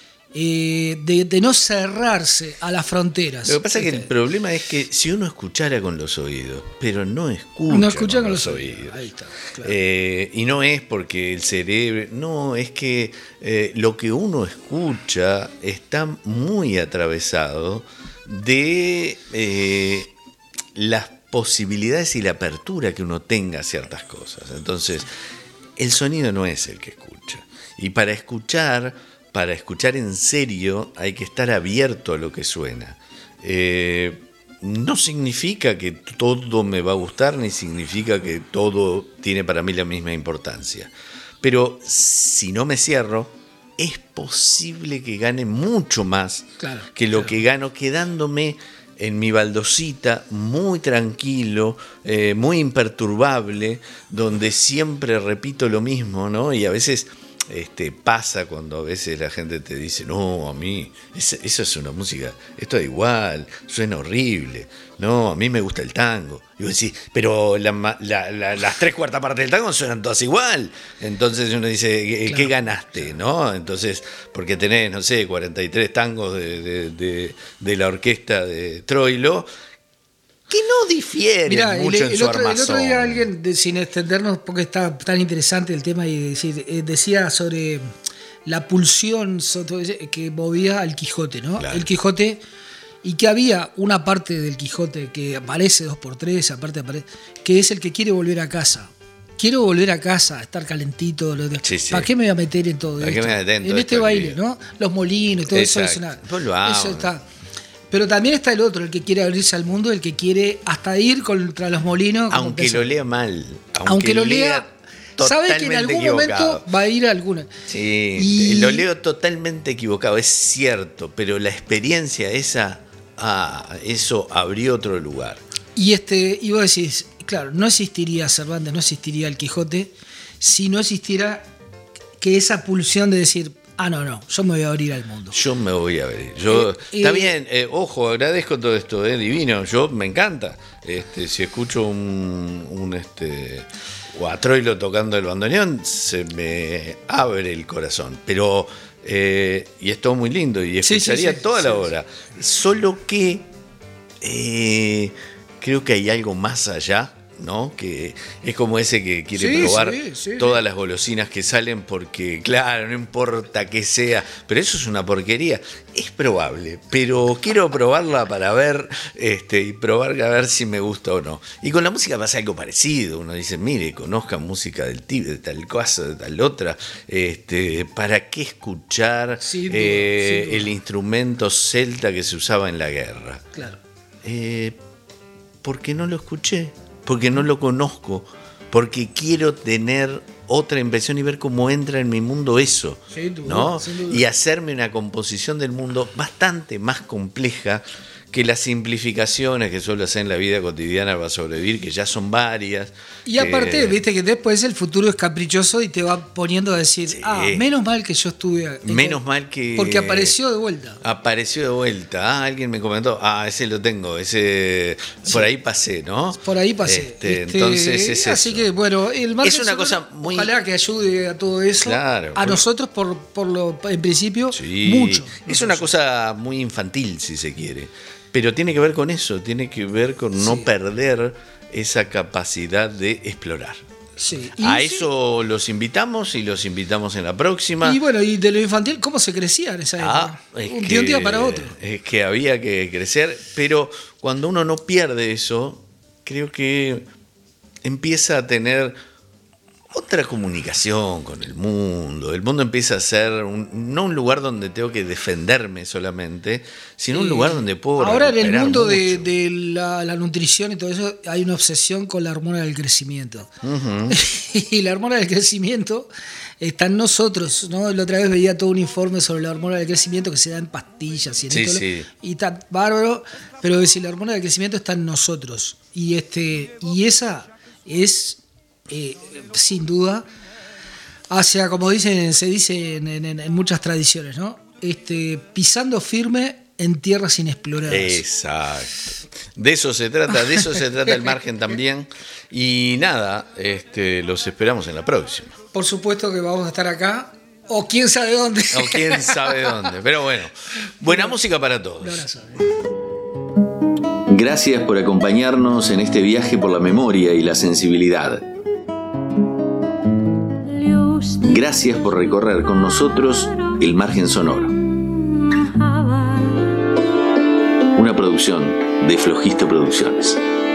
eh, de, de no cerrarse a las fronteras. Lo que pasa es que el Este, problema es que si uno escuchara con los oídos, pero no escucha, no escuchan con los oídos. Ahí está, claro. Eh, y no es porque el cerebro, no, es que eh, lo que uno escucha está muy atravesado de eh, las posibilidades y la apertura que uno tenga a ciertas cosas. Entonces, el sonido no es el que escucha. Y para escuchar, para escuchar en serio, hay que estar abierto a lo que suena. Eh, no significa que todo me va a gustar, ni significa que todo tiene para mí la misma importancia. Pero si no me cierro, es posible que gane mucho más claro, que lo claro. que gano quedándome en mi baldosita, muy tranquilo, eh, muy imperturbable, donde siempre repito lo mismo, ¿no? Y a veces este, pasa cuando a veces la gente te dice, no, a mí, esa, eso es una música, esto da igual, suena horrible, no, a mí me gusta el tango. Y vos decís, pero la, la, la, las tres cuartas partes del tango suenan todas igual. Entonces uno dice, ¿qué, claro, ¿qué ganaste? ¿No? Entonces, porque tenés, no sé, cuarenta y tres tangos de, de, de, de la orquesta de Troilo, que no difieren Mirá, mucho el, el en su otro, armazón. El otro día alguien, de, sin extendernos, porque está tan interesante el tema, y decir, eh, decía sobre la pulsión que movía al Quijote, ¿no? Claro. El Quijote, y que había una parte del Quijote que aparece dos por tres, aparte aparece, que es el que quiere volver a casa. Quiero volver a casa, estar calentito. Sí, sí. ¿Para qué me voy a meter en todo esto? En, en este baile, aquí, ¿no? Los molinos y todo Exacto. eso. Es una, pues lo amo. Eso está. Pero también está el otro, el que quiere abrirse al mundo, el que quiere hasta ir contra los molinos. Aunque pensar. lo lea mal. Aunque, aunque lo lea, sabe que en algún equivocado. momento va a ir a alguna. Sí, y... lo leo totalmente equivocado, es cierto, pero la experiencia esa, ah, eso abrió otro lugar. Y, este, y vos decís, claro, no existiría Cervantes, no existiría el Quijote, si no existiera que esa pulsión de decir, ah, no, no, yo me voy a abrir al mundo. Yo me voy a abrir. Yo, eh, está eh, bien, eh, ojo, agradezco todo esto, eh, divino. Yo me encanta. Este, si escucho un, un este, o a Troilo tocando el bandoneón, se me abre el corazón. Pero, eh, y es todo muy lindo, y escucharía sí, sí, sí, toda sí, la hora. Sí. Solo que eh, creo que hay algo más allá, ¿no? Que es como ese que quiere sí, probar sí, sí, todas sí. las golosinas que salen porque, claro, no importa que sea, pero eso es una porquería. Es probable, pero quiero probarla para ver este, y probar a ver si me gusta o no. Y con la música pasa algo parecido. Uno dice, mire, conozcan música del Tíbet, de tal cosa, de tal otra. Este, ¿para qué escuchar sí, eh, sí, el instrumento celta que se usaba en la guerra? Claro. Eh, porque no lo escuché. Porque no lo conozco, porque quiero tener otra impresión y ver cómo entra en mi mundo eso, sin duda, ¿no? Sin duda. Y hacerme una composición del mundo bastante más compleja que las simplificaciones que suelo hacer en la vida cotidiana para sobrevivir, que ya son varias. Y aparte, que... viste que después el futuro es caprichoso y te va poniendo a decir, sí. ah, menos mal que yo estuve... Menos mal que... Porque apareció de vuelta. Apareció de vuelta. Ah, alguien me comentó, ah, ese lo tengo, ese... Sí. Por ahí pasé, ¿no? Por ahí pasé. Este, este, entonces es Así eso. que, bueno, el margen es una cosa muy... Ojalá que ayude a todo eso. Claro. A por... nosotros, por, por lo en principio, sí. mucho. Es nosotros. Una cosa muy infantil, si se quiere. Pero tiene que ver con eso, tiene que ver con sí. no perder esa capacidad de explorar. Sí. A sí. eso los invitamos y los invitamos en la próxima. Y bueno, y de lo infantil, ¿cómo se crecía en esa época? Ah, es un que, día un día para otro. Es que había que crecer, pero cuando uno no pierde eso, creo que empieza a tener otra comunicación con el mundo. El mundo empieza a ser un, no un lugar donde tengo que defenderme solamente, sino un lugar donde puedo ahora en el mundo mucho. de, de la, la nutrición y todo eso hay una obsesión con la hormona del crecimiento. Uh-huh. Y la hormona del crecimiento está en nosotros, ¿no? La otra vez veía todo un informe sobre la hormona del crecimiento que se da en pastillas y en sí, esto, sí. y está bárbaro, pero decir, la hormona del crecimiento está en nosotros. Y este y esa es Eh, sin duda hacia, como dicen, se dice en, en, en muchas tradiciones, ¿no? Este, pisando firme en tierras inexploradas. Exacto. De eso se trata, de eso se trata el margen también. Y nada, este, los esperamos en la próxima. Por supuesto que vamos a estar acá, o quién sabe dónde. O quién sabe dónde. Pero bueno, buena bueno, música para todos. Un abrazo. Gracias por acompañarnos en este viaje por la memoria y la sensibilidad. Gracias por recorrer con nosotros el margen sonoro. Una producción de Flojisto Producciones.